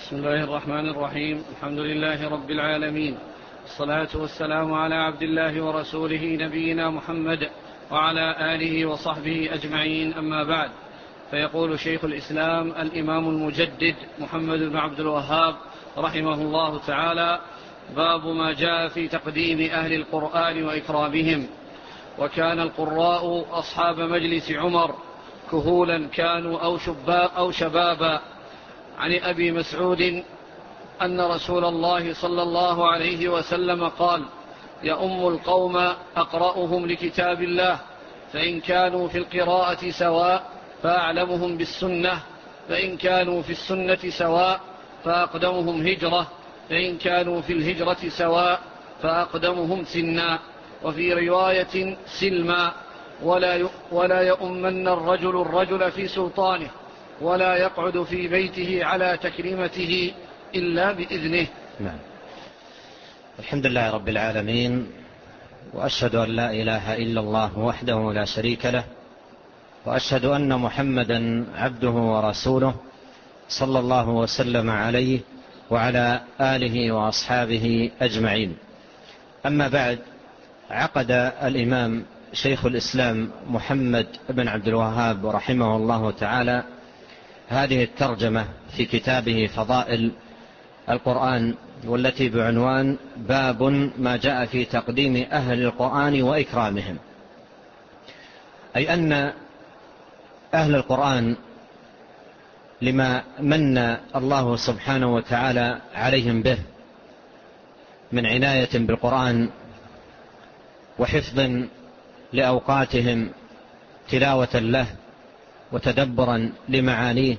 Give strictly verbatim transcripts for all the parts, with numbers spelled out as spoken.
بسم الله الرحمن الرحيم. الحمد لله رب العالمين، الصلاة والسلام على عبد الله ورسوله نبينا محمد وعلى آله وصحبه أجمعين، أما بعد. فيقول شيخ الإسلام الإمام المجدد محمد بن عبد الوهاب رحمه الله تعالى: باب ما جاء في تقديم أهل القرآن وإكرامهم. وكان القراء أصحاب مجلس عمر كهولا كانوا أو, أو شبابا. عن أبي مسعود أن رسول الله صلى الله عليه وسلم قال: يؤم القوم أقرأهم لكتاب الله، فإن كانوا في القراءة سواء فأعلمهم بالسنة، فإن كانوا في السنة سواء فأقدمهم هجرة، فإن كانوا في الهجرة سواء فأقدمهم سنا. وفي رواية سلما: ولا ولا يؤمن الرجل الرجل في سلطانه، ولا يقعد في بيته على تكريمته إلا بإذنه. نعم. الحمد لله رب العالمين، وأشهد أن لا إله إلا الله وحده لا شريك له، وأشهد أن محمدا عبده ورسوله صلى الله وسلم عليه وعلى آله وأصحابه أجمعين. أما بعد، عقد الإمام شيخ الإسلام محمد بن عبد الوهاب رحمه الله تعالى هذه الترجمة في كتابه فضائل القرآن، والتي بعنوان باب ما جاء في تقديم أهل القرآن وإكرامهم. أي أن أهل القرآن لما من الله سبحانه وتعالى عليهم به من عناية بالقرآن وحفظ لأوقاتهم تلاوة له وتدبرا لمعانيه،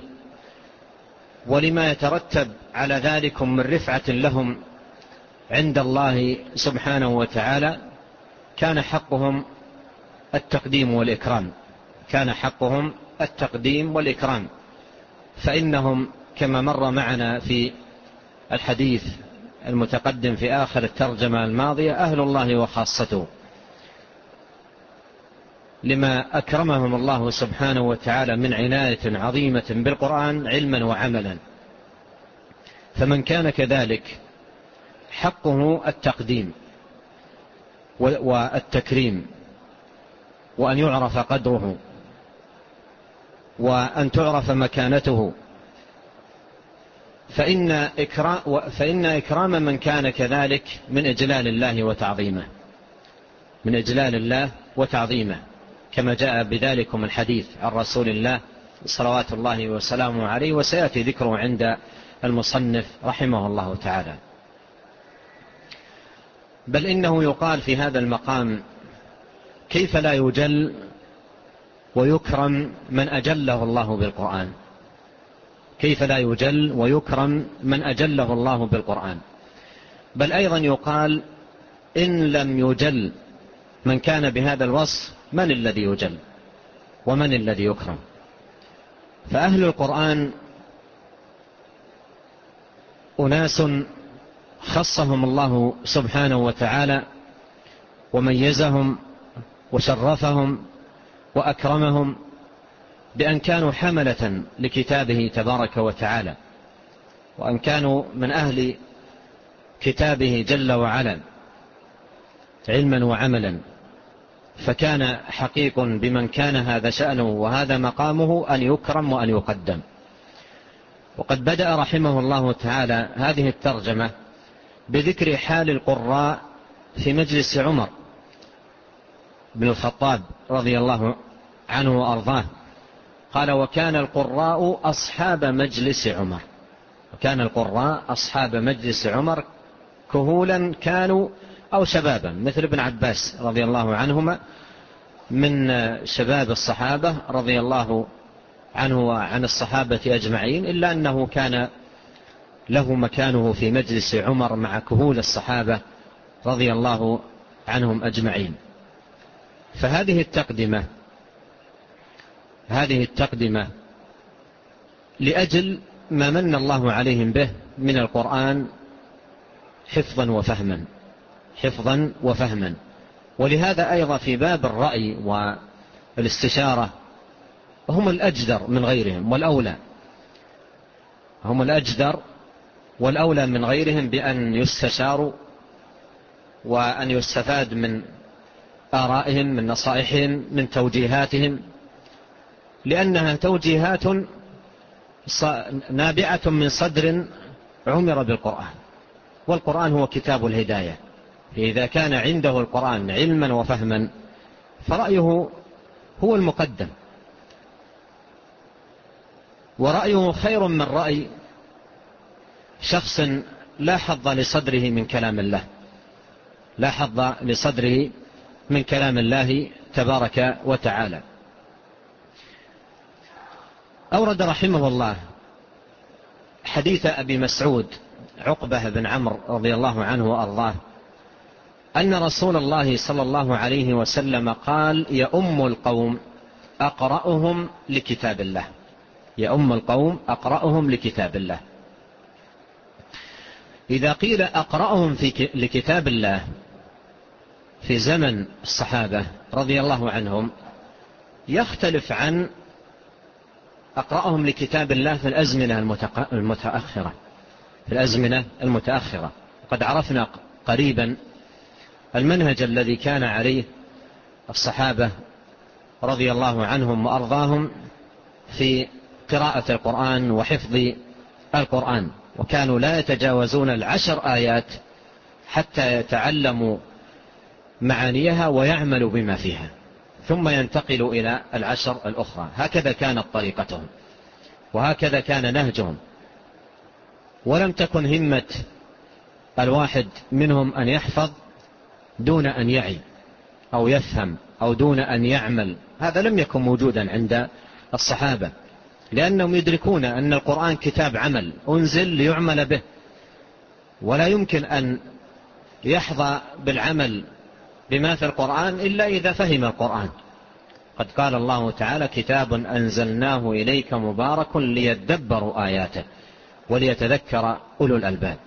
ولما يترتب على ذلك من رفعة لهم عند الله سبحانه وتعالى، كان حقهم التقديم والإكرام كان حقهم التقديم والإكرام فإنهم كما مر معنا في الحديث المتقدم في آخر الترجمة الماضية أهل الله وخاصته، لما أكرمهم الله سبحانه وتعالى من عناية عظيمة بالقرآن علما وعملا. فمن كان كذلك حقه التقديم والتكريم، وأن يعرف قدره، وأن تعرف مكانته. فإن إكرام, فإن إكرام من كان كذلك من إجلال الله وتعظيمه من إجلال الله وتعظيمه كما جاء بذلكم الحديث عن رسول الله صلوات الله وسلامه عليه، وسيأتي ذكره عند المصنف رحمه الله تعالى. بل إنه يقال في هذا المقام: كيف لا يجل ويكرم من أجله الله بالقرآن؟ كيف لا يجل ويكرم من أجله الله بالقرآن؟ بل أيضا يقال: إن لم يجل من كان بهذا الوصف، من الذي يجل ومن الذي يكرم؟ فأهل القرآن أناس خصهم الله سبحانه وتعالى وميزهم وشرفهم وأكرمهم بأن كانوا حملة لكتابه تبارك وتعالى، وأن كانوا من أهل كتابه جل وعلا علما وعملا. فكان حقيق بمن كان هذا شأنه وهذا مقامه أن يكرم وأن يقدم. وقد بدأ رحمه الله تعالى هذه الترجمة بذكر حال القراء في مجلس عمر بن الخطاب رضي الله عنه وأرضاه. قال: وكان القراء أصحاب مجلس عمر وكان القراء أصحاب مجلس عمر كهولا كانوا أو شبابا، مثل ابن عباس رضي الله عنهما من شباب الصحابة رضي الله عنه وعن الصحابة أجمعين، إلا أنه كان له مكانه في مجلس عمر مع كهول الصحابة رضي الله عنهم أجمعين. فهذه التقدمة هذه التقدمة لأجل ما من الله عليهم به من القرآن حفظا وفهما حفظا وفهما ولهذا أيضا في باب الرأي والاستشارة هم الأجدر من غيرهم والأولى هم الأجدر والأولى من غيرهم بأن يستشاروا وأن يستفاد من آرائهم، من نصائحهم، من توجيهاتهم، لأنها توجيهات نابعة من صدر عمر بالقرآن، والقرآن هو كتاب الهداية. فإذا كان عنده القرآن علما وفهما فرأيه هو المقدم، ورأيه خير من رأي شخص لا حظ لصدره من كلام الله، لا حظ لصدره من كلام الله تبارك وتعالى. أورد رحمه الله حديث أبي مسعود عقبة بن عمرو رضي الله عنه وأرضاه أن رسول الله صلى الله عليه وسلم قال: يؤم القوم أقرأهم لكتاب الله، يؤم القوم أقرأهم لكتاب الله. إذا قيل أقرأهم في لكتاب الله في زمن الصحابة رضي الله عنهم يختلف عن أقرأهم لكتاب الله في الأزمنة المتأخرة، في الأزمنة المتأخرة. وقد عرفنا قريبا المنهج الذي كان عليه الصحابة رضي الله عنهم وأرضاهم في قراءة القرآن وحفظ القرآن، وكانوا لا يتجاوزون العشر آيات حتى يتعلموا معانيها ويعملوا بما فيها، ثم ينتقلوا إلى العشر الأخرى. هكذا كانت طريقتهم وهكذا كان نهجهم، ولم تكن همة الواحد منهم أن يحفظ دون أن يعي أو يفهم أو دون أن يعمل. هذا لم يكن موجودا عند الصحابة، لأنهم يدركون أن القرآن كتاب عمل أنزل ليعمل به، ولا يمكن أن يحظى بالعمل بما في القرآن إلا إذا فهم القرآن. قد قال الله تعالى: كتاب أنزلناه إليك مبارك ليدبروا آياته وليتذكر أولو الألباب.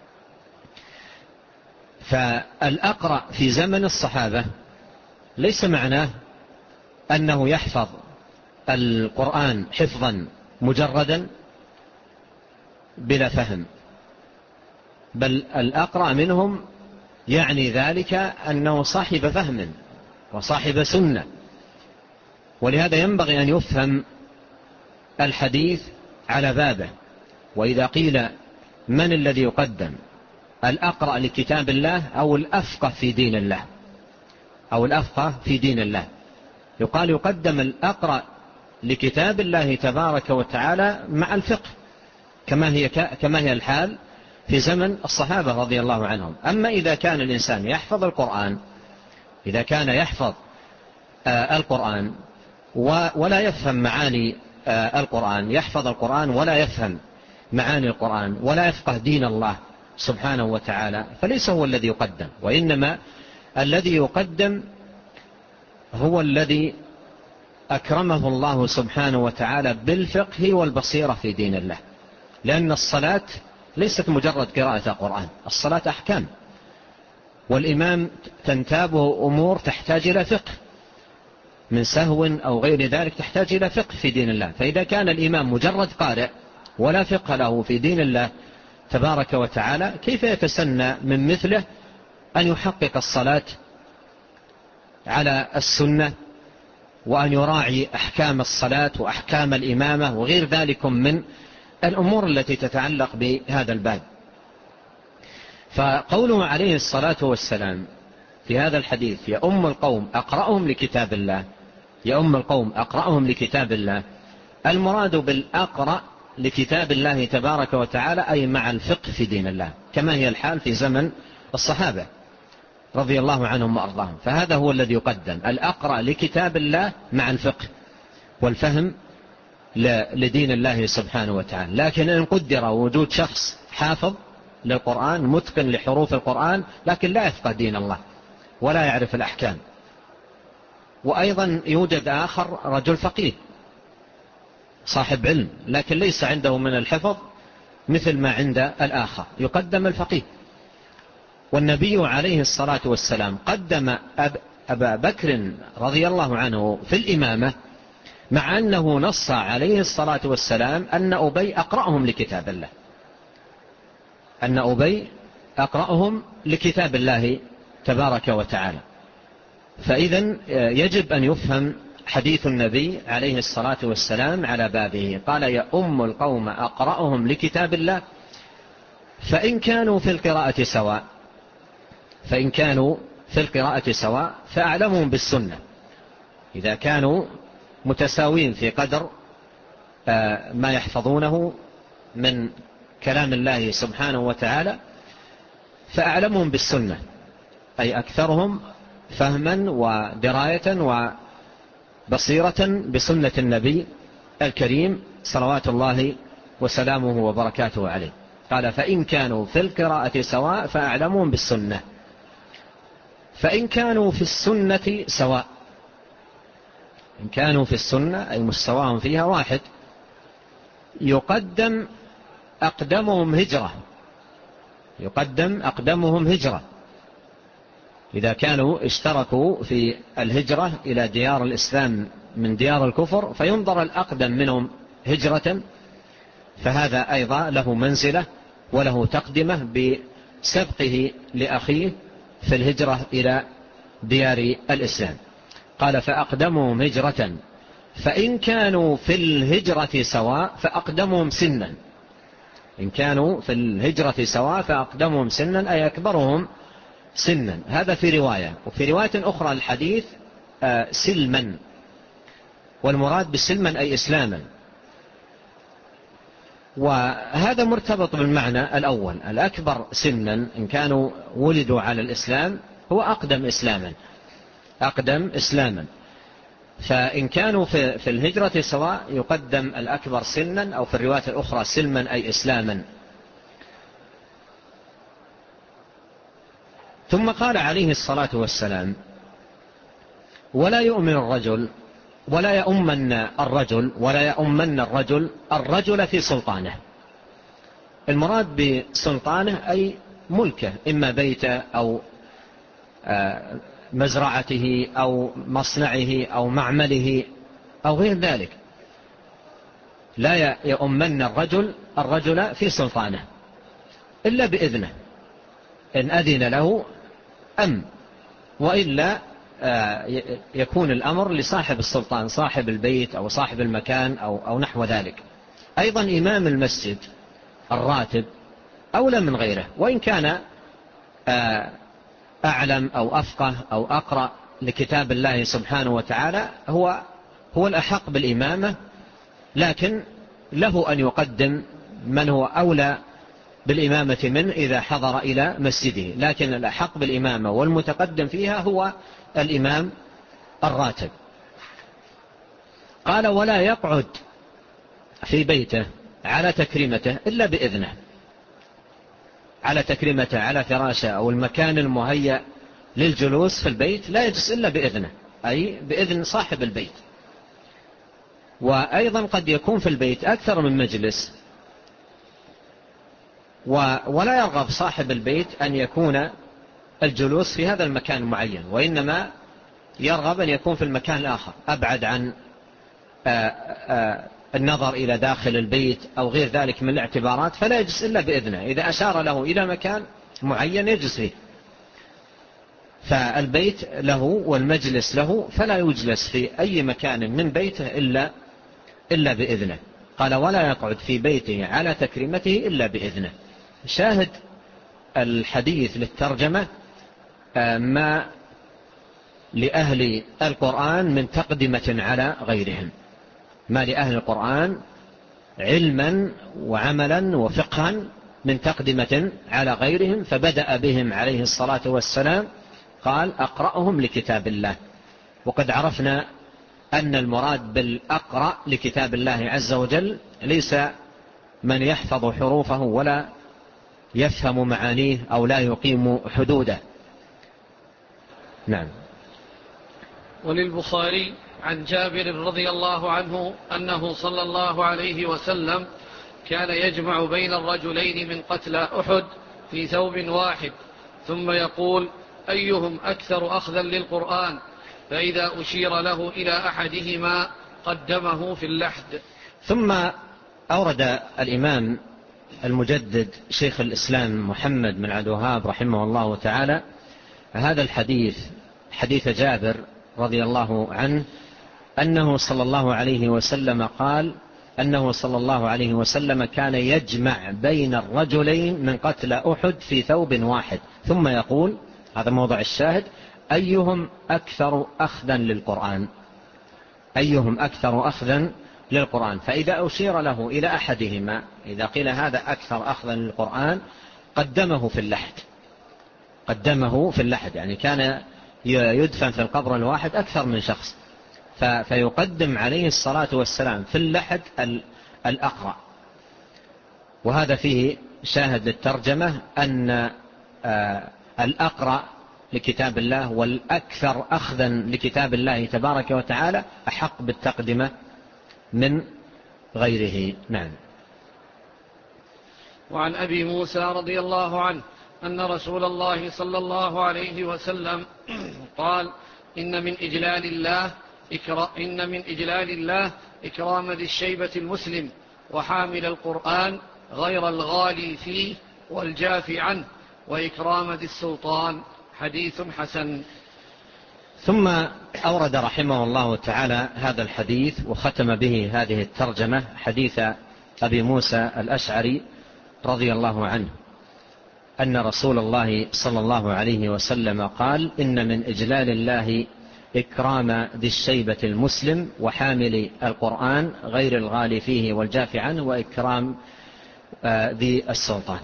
فالأقرأ في زمن الصحابة ليس معناه أنه يحفظ القرآن حفظا مجردا بلا فهم، بل الأقرأ منهم يعني ذلك أنه صاحب فهم وصاحب سنة. ولهذا ينبغي أن يفهم الحديث على بابه. وإذا قيل من الذي يقدم، الأقرأ لكتاب الله أو الأفقه في دين الله، أو الأفقه في دين الله، يقال يقدم الأقرأ لكتاب الله تبارك وتعالى مع الفقه، كما هي كما هي الحال في زمن الصحابة رضي الله عنهم. أما إذا كان الإنسان يحفظ القرآن، إذا كان يحفظ آه القرآن ولا يفهم معاني آه القرآن، يحفظ القرآن ولا يفهم معاني القرآن ولا يفقه دين الله سبحانه وتعالى، فليس هو الذي يقدم، وإنما الذي يقدم هو الذي أكرمه الله سبحانه وتعالى بالفقه والبصيرة في دين الله. لأن الصلاة ليست مجرد قراءة قرآن، الصلاة أحكام، والإمام تنتابه أمور تحتاج إلى فقه من سهو أو غير ذلك، تحتاج إلى فقه في دين الله. فإذا كان الإمام مجرد قارئ ولا فقه له في دين الله تبارك وتعالى، كيف يتسنى من مثله أن يحقق الصلاة على السنة، وأن يراعي أحكام الصلاة وأحكام الإمامة وغير ذلك من الأمور التي تتعلق بهذا الباب؟ فقوله عليه الصلاة والسلام في هذا الحديث: يا أم القوم أقرأهم لكتاب الله، يا أم القوم أقرأهم لكتاب الله، المراد بالأقرأ لكتاب الله تبارك وتعالى أي مع الفقه في دين الله، كما هي الحال في زمن الصحابة رضي الله عنهم وأرضاهم. فهذا هو الذي يقدم، الأقرأ لكتاب الله مع الفقه والفهم لدين الله سبحانه وتعالى. لكن إن قدر وجود شخص حافظ للقرآن متقن لحروف القرآن لكن لا يفقه دين الله ولا يعرف الأحكام، وأيضا يوجد آخر رجل فقيه صاحب علم لكن ليس عنده من الحفظ مثل ما عند الآخر، يقدم الفقيه. والنبي عليه الصلاة والسلام قدم أب أبا بكر رضي الله عنه في الإمامة، مع أنه نص عليه الصلاة والسلام أن أبي أقرأهم لكتاب الله، أن أبي أقرأهم لكتاب الله تبارك وتعالى. فإذن يجب أن يفهم حديث النبي عليه الصلاة والسلام على بابه. قال: يا أم القوم أقرأهم لكتاب الله، فإن كانوا في القراءة سواء فإن كانوا في القراءة سواء فأعلمهم بالسنة. إذا كانوا متساوين في قدر ما يحفظونه من كلام الله سبحانه وتعالى فأعلمهم بالسنة، أي أكثرهم فهما ودراية وبصيرة بسنة النبي الكريم صلوات الله وسلامه وبركاته عليه. قال: فإن كانوا في القراءة سواء فأعلمهم بالسنة. فإن كانوا في السنة سواء، إن كانوا في السنة أي مستواهم فيها واحد، يقدم أقدمهم هجرة يقدم أقدمهم هجرة إذا كانوا اشتركوا في الهجرة إلى ديار الإسلام من ديار الكفر، فينظر الأقدم منهم هجرة، فهذا أيضا له منزلة وله تقدمة بسبقه لأخيه في الهجرة إلى ديار الإسلام. قال: فأقدمهم هجرة. فإن كانوا في الهجرة سواء فأقدمهم سنا. إن كانوا في الهجرة سواء فأقدمهم سنا أي أكبرهم سنا. هذا في رواية. وفي رواية أخرى الحديث سلما، والمراد بسلما أي إسلاما. وهذا مرتبط بالمعنى الأول، الأكبر سنا إن كانوا ولدوا على الإسلام هو أقدم إسلاما أقدم إسلاما. فإن كانوا في, في الهجرة سواء يقدم الأكبر سنا، أو في الرواية الأخرى سلما أي إسلاما. ثم قال عليه الصلاة والسلام: ولا يؤمن الرجل ولا يؤمن الرجل ولا يؤمن الرجل الرجل في سلطانه. المراد بسلطانه أي ملكه، إما بيته أو مزرعته أو مصنعه أو معمله أو غير ذلك. لا يؤمن الرجل الرجل في سلطانه إلا بإذنه، إن أذن له أم، وإلا يكون الأمر لصاحب السلطان، صاحب البيت أو صاحب المكان أو, أو نحو ذلك. أيضا إمام المسجد الراتب أولى من غيره، وإن كان أعلم أو أفقه أو أقرأ لكتاب الله سبحانه وتعالى هو هو الأحق بالإمامة، لكن له أن يقدم من هو أولى بالإمامة منه إذا حضر إلى مسجده. لكن الأحق بالإمامة والمتقدم فيها هو الإمام الراتب. قال: ولا يقعد في بيته على تكريمته إلا بإذنه. على تكريمته، على فراشه أو المكان المهيأ للجلوس في البيت لا يجلس إلا بإذنه، أي بإذن صاحب البيت. وأيضا قد يكون في البيت أكثر من مجلس، ولا يرغب صاحب البيت أن يكون الجلوس في هذا المكان المعين، وإنما يرغب أن يكون في المكان الآخر أبعد عن آآ آآ النظر إلى داخل البيت أو غير ذلك من الاعتبارات، فلا يجلس إلا بإذنه. إذا أشار له إلى مكان معين يجلس فيه. فالبيت له والمجلس له، فلا يجلس في أي مكان من بيته إلا, إلا بإذنه. قال: ولا يقعد في بيته على تكريمته إلا بإذنه. شاهد الحديث للترجمة ما لأهل القرآن من تقدمة على غيرهم، ما لأهل القرآن علما وعملا وفقها من تقدمة على غيرهم. فبدأ بهم عليه الصلاة والسلام قال: أقرأهم لكتاب الله. وقد عرفنا أن المراد بالأقرأ لكتاب الله عز وجل ليس من يحفظ حروفه ولا يفهم معانيه أو لا يقيم حدوده. نعم. وللبخاري عن جابر رضي الله عنه أنه صلى الله عليه وسلم كان يجمع بين الرجلين من قتلى أحد في ثوب واحد، ثم يقول: أيهم أكثر أخذا للقرآن؟ فإذا أشير له إلى أحدهما قدمه في اللحد. ثم أورد الإمام المجدد شيخ الإسلام محمد بن عبد الوهاب رحمه الله تعالى هذا الحديث، حديث جابر رضي الله عنه أنه صلى الله عليه وسلم قال أنه صلى الله عليه وسلم كان يجمع بين الرجلين من قتل أحد في ثوب واحد ثم يقول، هذا موضع الشاهد، أيهم أكثر أخذا للقرآن، أيهم أكثر أخذا للقرآن. فإذا أشير له إلى أحدهما، إذا قيل هذا أكثر أخذا للقرآن، قدمه في اللحد، قدمه في اللحد، يعني كان يدفن في القبر الواحد أكثر من شخص، فيقدم عليه الصلاة والسلام في اللحد الأقرأ. وهذا فيه شاهد للترجمة أن الأقرأ لكتاب الله والأكثر أخذا لكتاب الله تبارك وتعالى أحق بالتقدمة من غيره. نعم. وعن أبي موسى رضي الله عنه أن رسول الله صلى الله عليه وسلم قال: إن من إجلال الله إن من إجلال الله إكرام ذي الشيبة المسلم وحامل القرآن غير الغالي فيه والجافي عنه، وإكرام ذي السلطان. حديث حسن. ثم أورد رحمه الله تعالى هذا الحديث وختم به هذه الترجمة، حديث أبي موسى الأشعري رضي الله عنه أن رسول الله صلى الله عليه وسلم قال: إن من إجلال الله إكرام ذي الشيبة المسلم وحامل القرآن غير الغالي فيه والجافي عنه، وإكرام ذي السلطان.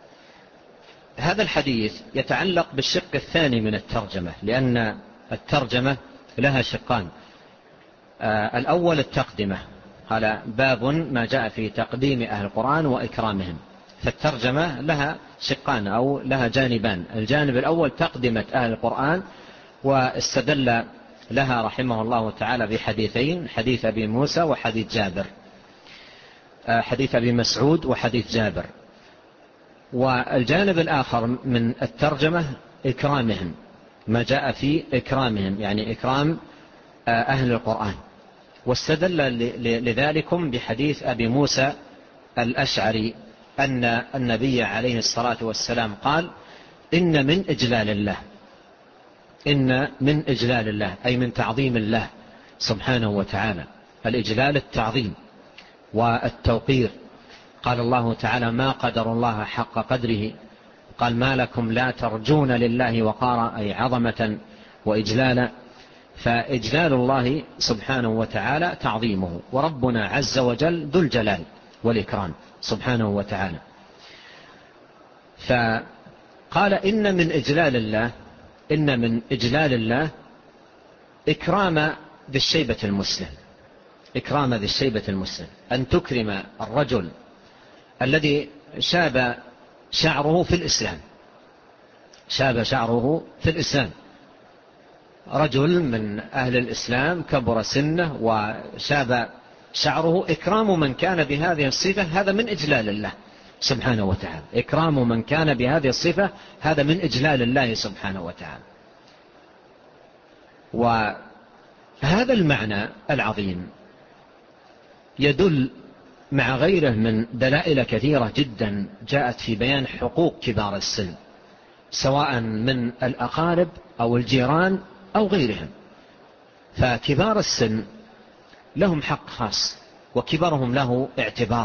هذا الحديث يتعلق بالشق الثاني من الترجمة، لأن الترجمة لها شقان. الأول التقدمة، قال: باب ما جاء في تقديم أهل القرآن وإكرامهم. فالترجمة لها شقان أو لها جانبان. الجانب الأول تقدمة أهل القرآن، واستدل لها رحمه الله تعالى بحديثين: حديث أبي موسى وحديث جابر، حديث أبي مسعود وحديث جابر. والجانب الآخر من الترجمة إكرامهم، ما جاء في إكرامهم، يعني إكرام أهل القرآن. واستدل لذلكم بحديث أبي موسى الأشعري أن النبي عليه الصلاة والسلام قال: إن من إجلال الله، إن من إجلال الله أي من تعظيم الله سبحانه وتعالى. الإجلال التعظيم والتوقير. قال الله تعالى: ما قدر الله حق قدره. قال: ما لكم لا ترجون لله وقارا، أي عظمة وإجلالا. فإجلال الله سبحانه وتعالى تعظيمه، وربنا عز وجل ذو الجلال والإكرام سبحانه وتعالى. فقال: إن من إجلال الله، إن من إجلال الله إكرام ذي الشيبة المسلم، إكرام ذي الشيبة المسلم، أن تكرم الرجل الذي شاب شعره في الإسلام، شاب شعره في الإسلام، رجل من أهل الإسلام كبر سنه وشاب شعره. إكرام من كان بهذه الصفة هذا من إجلال الله سبحانه وتعالى، إكرام من كان بهذه الصفة هذا من إجلال الله سبحانه وتعالى. وهذا المعنى العظيم يدل مع غيره من دلائل كثيرة جدا جاءت في بيان حقوق كبار السن، سواء من الأقارب أو الجيران أو غيرهم. فكبار السن لهم حق خاص، وكبرهم له اعتبار.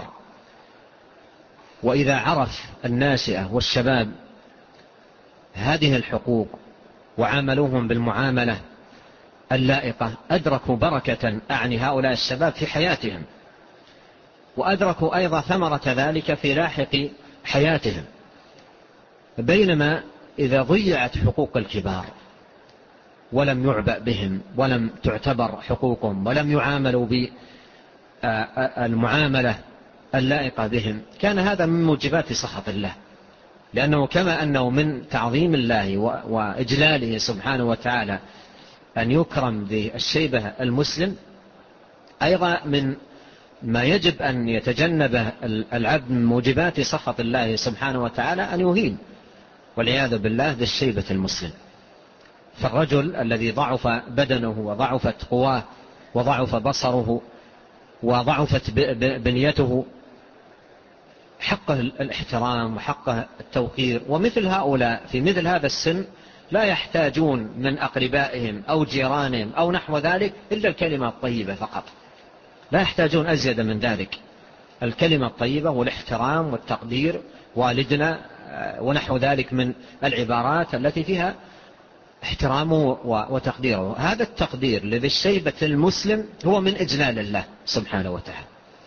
وإذا عرف الناشئة والشباب هذه الحقوق وعاملوهم بالمعاملة اللائقة، أدركوا بركة أعني هؤلاء الشباب في حياتهم، وأدركوا أيضا ثمرة ذلك في لاحق حياتهم. بينما إذا ضيعت حقوق الكبار ولم يعبأ بهم ولم تعتبر حقوقهم ولم يعاملوا بالمعاملة اللائقة بهم، كان هذا من موجبات سخط الله. لأنه كما أنه من تعظيم الله وإجلاله سبحانه وتعالى أن يكرم بالشيبة المسلم، أيضا من ما يجب أن يتجنبه العبد من موجبات سخط الله سبحانه وتعالى أن يهين والعياذ بالله بالشيبة المسلم. فالرجل الذي ضعف بدنه وضعفت قواه وضعف بصره وضعفت بنيته، حقه الاحترام وحقه التوقير. ومثل هؤلاء في مثل هذا السن لا يحتاجون من أقربائهم أو جيرانهم أو نحو ذلك إلا الكلمة الطيبة فقط، لا يحتاجون أزيد من ذلك. الكلمة الطيبة والاحترام والتقدير، والدنا ونحو ذلك من العبارات التي فيها احترامه وتقديره. هذا التقدير لذي الشيبة المسلم هو من إجلال الله سبحانه وتعالى.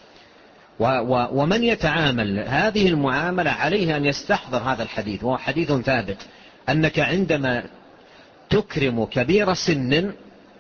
ومن يتعامل هذه المعاملة عليه أن يستحضر هذا الحديث، وهو حديث ثابت، أنك عندما تكرم كبير سن،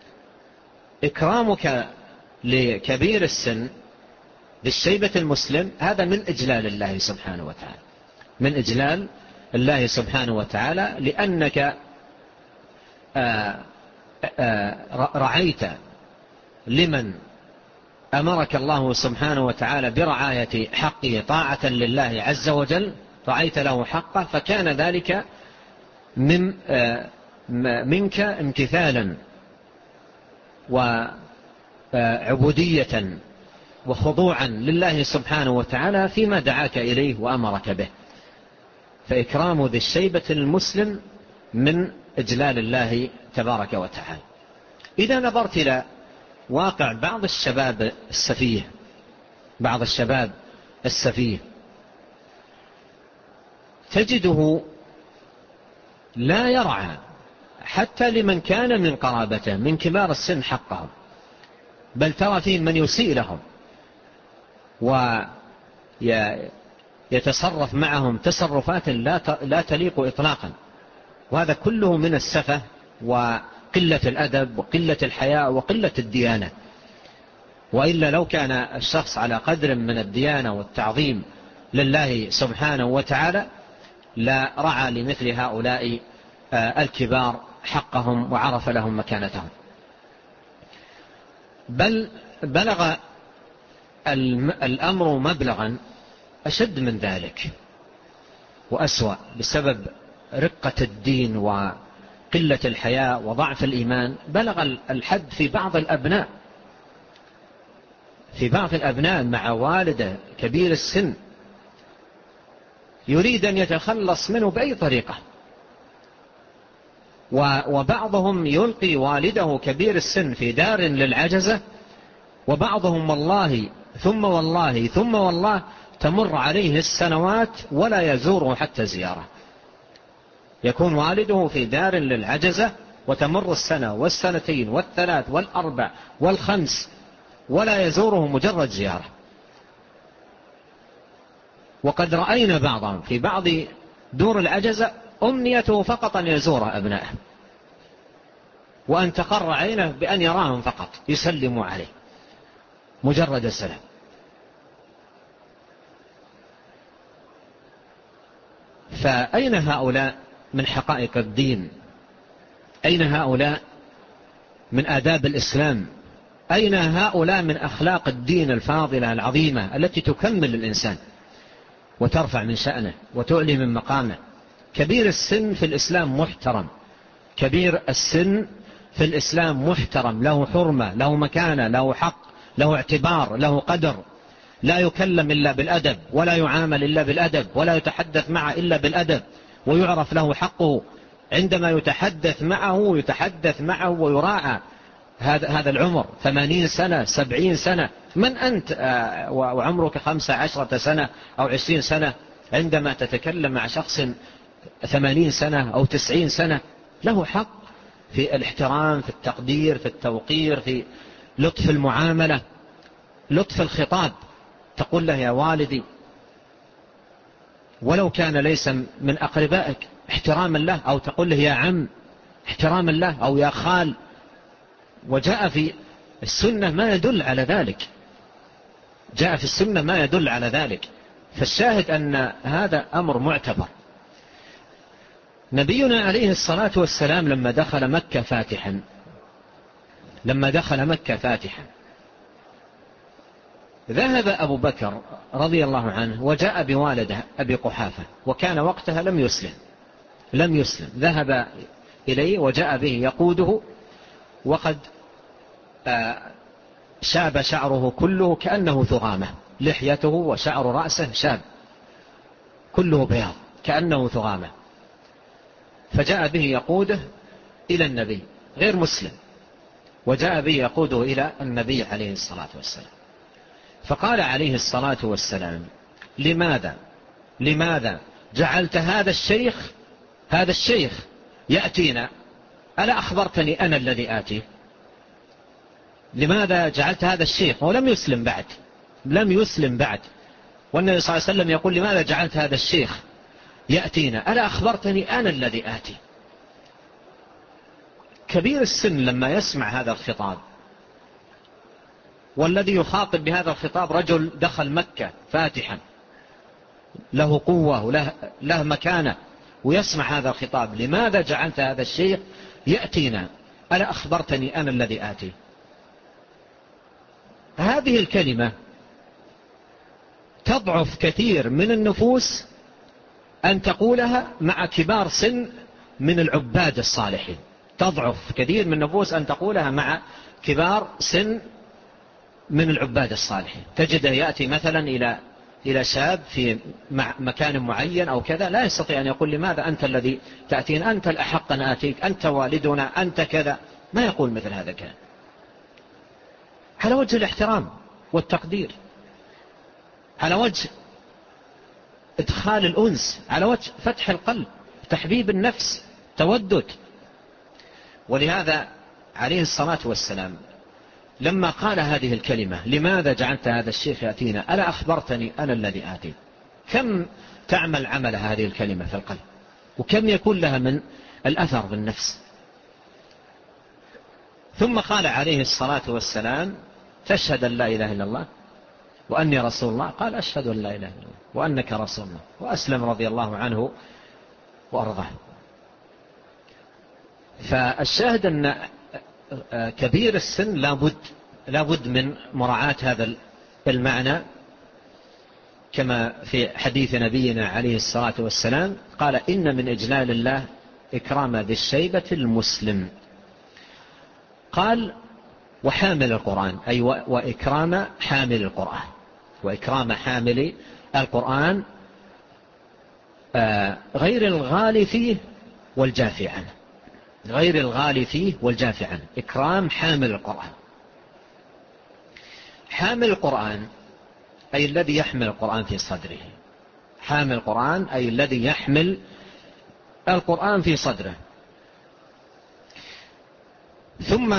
إكرامك لكبير السن بالشيبة المسلم هذا من إجلال الله سبحانه وتعالى، من إجلال الله سبحانه وتعالى، لأنك آآ آآ رعيت لمن أمرك الله سبحانه وتعالى برعاية حقه طاعة لله عز وجل، رعيت له حقه، فكان ذلك من منك امتثالا وعبودية وخضوعا لله سبحانه وتعالى فيما دعاك إليه وأمرك به. فإكرام ذي الشيبة المسلم من إجلال الله تبارك وتعالى. إذا نظرت إلى واقع بعض الشباب السفيه، بعض الشباب السفيه تجده لا يرعى حتى لمن كان من قرابته من كبار السن حقهم، بل ترى فيهم من يسيء لهم ويتصرف معهم تصرفات لا تليق إطلاقا، وهذا كله من السفه وقلة الأدب وقلة الحياء وقلة الديانة. وإلا لو كان الشخص على قدر من الديانة والتعظيم لله سبحانه وتعالى لا رعى لمثل هؤلاء الكبار حقهم وعرف لهم مكانتهم. بل بلغ الأمر مبلغا أشد من ذلك وأسوأ بسبب رقة الدين وقلة الحياء وضعف الإيمان. بلغ الحد في بعض الأبناء في بعض الأبناء مع والده كبير السن يريد أن يتخلص منه بأي طريقة، وبعضهم يلقي والده كبير السن في دار للعجزة، وبعضهم والله ثم والله ثم والله تمر عليه السنوات ولا يزوره حتى زيارة. يكون والده في دار للعجزة وتمر السنة والسنتين والثلاث والأربع والخمس ولا يزوره مجرد زيارة. وقد رأينا بعضهم في بعض دور العجزة أمنيته فقط أن يزور أبنائه وأن تقر عينه بأن يراهم فقط يسلموا عليه مجرد السلام. فأين هؤلاء من حقائق الدين؟ أين هؤلاء من آداب الإسلام؟ أين هؤلاء من أخلاق الدين الفاضلة العظيمة التي تكمل الإنسان وترفع من شأنه وتعلي من مقامه؟ كبير السن في الإسلام محترم، كبير السن في الإسلام محترم، له حرمة، له مكانة، له حق، له اعتبار، له قدر، لا يكلم إلا بالأدب ولا يعامل إلا بالأدب ولا يتحدث معه إلا بالأدب، ويعرف له حقه. عندما يتحدث معه يتحدث معه ويراعى هذا هذا العمر، ثمانين سنة سبعين سنة. من أنت وعمرك خمسة عشرة سنة أو عشرين سنة عندما تتكلم مع شخص ثمانين سنة أو تسعين سنة؟ له حق في الاحترام، في التقدير، في التوقير، في لطف المعاملة، لطف الخطاب. تقول له يا والدي ولو كان ليس من أقربائك احتراما له، أو تقول له يا عم احتراما له، أو يا خال. وجاء في السنة ما يدل على ذلك، جاء في السنة ما يدل على ذلك. فالشاهد أن هذا أمر معتبر. نبينا عليه الصلاة والسلام لما دخل مكة فاتحا لما دخل مكة فاتحا ذهب أبو بكر رضي الله عنه وجاء بوالده أبي قحافة، وكان وقتها لم يسلم لم يسلم ذهب إليه وجاء به يقوده، وقد شاب شعره كله كأنه ثغامة، لحيته وشعر رأسه شاب كله بياض كأنه ثغامة، فجاء به يقوده إلى النبي غير مسلم، وجاء به يقوده إلى النبي عليه الصلاة والسلام. فقال عليه الصلاة والسلام: لماذا لماذا جعلت هذا الشيخ هذا الشيخ يأتينا؟ ألا أخبرتني أنا الذي آتي؟ لماذا جعلت هذا الشيخ ولم يسلم بعد لم يسلم بعد والنبي صلى الله عليه وسلم يقول: لماذا جعلت هذا الشيخ يأتينا؟ ألا أخبرتني أنا الذي آتي؟ كبير السن لما يسمع هذا الخطاب، والذي يخاطب بهذا الخطاب رجل دخل مكة فاتحا له قوة وله له مكانة، ويسمع هذا الخطاب: لماذا جعلت هذا الشيخ يأتينا؟ ألا أخبرتني أنا الذي آتي؟ هذه الكلمة تضعف كثير من النفوس أن تقولها مع كبار سن من العباد الصالحين، تضعف كثير من النفوس أن تقولها مع كبار سن من العباد الصالحين. تجده يأتي مثلا إلى إلى شاب في مكان معين أو كذا، لا يستطيع أن يقول: لماذا أنت الذي تأتين؟ أنت الأحق أن آتيك، أنت والدنا، أنت كذا. ما يقول مثل هذا الكلام على وجه الاحترام والتقدير، على وجه إدخال الأنس، على وجه فتح القلب، تحبيب النفس، تودد. ولهذا عليه الصلاة والسلام لما قال هذه الكلمة: لماذا جعلت هذا الشيخ يأتينا؟ ألا أخبرتني أنا الذي آتي؟ كم تعمل عمل هذه الكلمة في القلب، وكم يكون لها من الأثر بالنفس. ثم قال عليه الصلاة والسلام: تشهد أن لا إله إلا الله وأني رسول الله؟ قال: أشهد أن لا إله إلا الله وأنك رسول الله. وأسلم رضي الله عنه وأرضاه. فالشاهد أن كبير السن لابد لابد من مراعاة هذا المعنى، كما في حديث نبينا عليه الصلاة والسلام قال: إن من إجلال الله إكرام ذي الشيبة المسلم. قال: وحامل القرآن، أي وإكرام حامل القرآن، وإكرام حامل القرآن غير الغالي فيه والجافي عنه، غير الغالي فيه والجافي عنه، إكرام حامل القرآن. حامل القرآن أي الذي يحمل القرآن في صدره، حامل القرآن أي الذي يحمل القرآن في صدره. ثم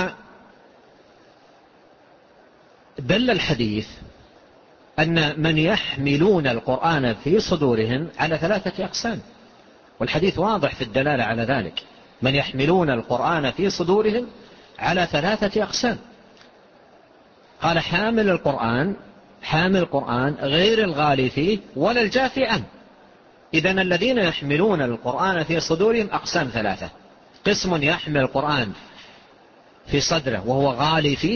دل الحديث أن من يحملون القرآن في صدورهم على ثلاثة أقسام، والحديث واضح في الدلالة على ذلك. من يحملون القرآن في صدورهم على ثلاثة أقسام. قال: حامل القرآن، حامل القرآن غير الغالي فيه ولا الجافي عنه. إذن الذين يحملون القرآن في صدورهم أقسام ثلاثة: قسم يحمل القرآن في صدره وهو غالي فيه،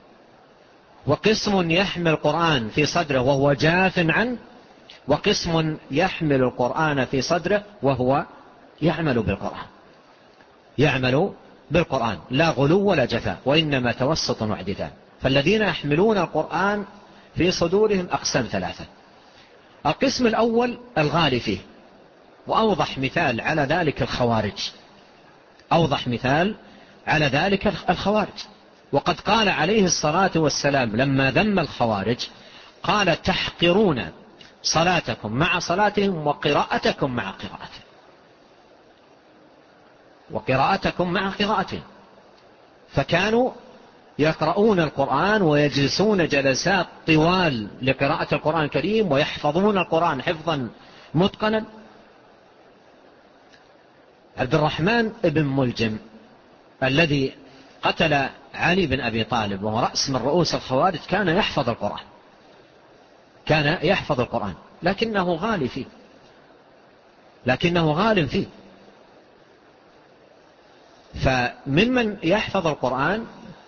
وقسم يحمل القرآن في صدره وهو جاف عنه، وقسم يحمل القرآن في صدره وهو يعمل بالقرآن، يعمل بالقرآن، لا غلو ولا جفاء، وإنما توسط واعتدال. فالذين يحملون القرآن في صدورهم أقسام ثلاثة. القسم الأول الغالي فيه، وأوضح مثال على ذلك الخوارج، أوضح مثال على ذلك الخوارج. وقد قال عليه الصلاة والسلام لما ذم الخوارج قال: تحقرون صلاتكم مع صلاتهم وقراءتكم مع قراءتهم، وقراءتكم مع قراءتهم. فكانوا يقرؤون القرآن ويجلسون جلسات طوال لقراءة القرآن الكريم، ويحفظون القرآن حفظا متقنا. عبد الرحمن بن ملجم الذي قتل علي بن أبي طالب وهو رأس من رؤوس الخوارج كان يحفظ القرآن، كان يحفظ القرآن، لكنه غالي فيه، لكنه غال فيه. فممن يحفظ القرآن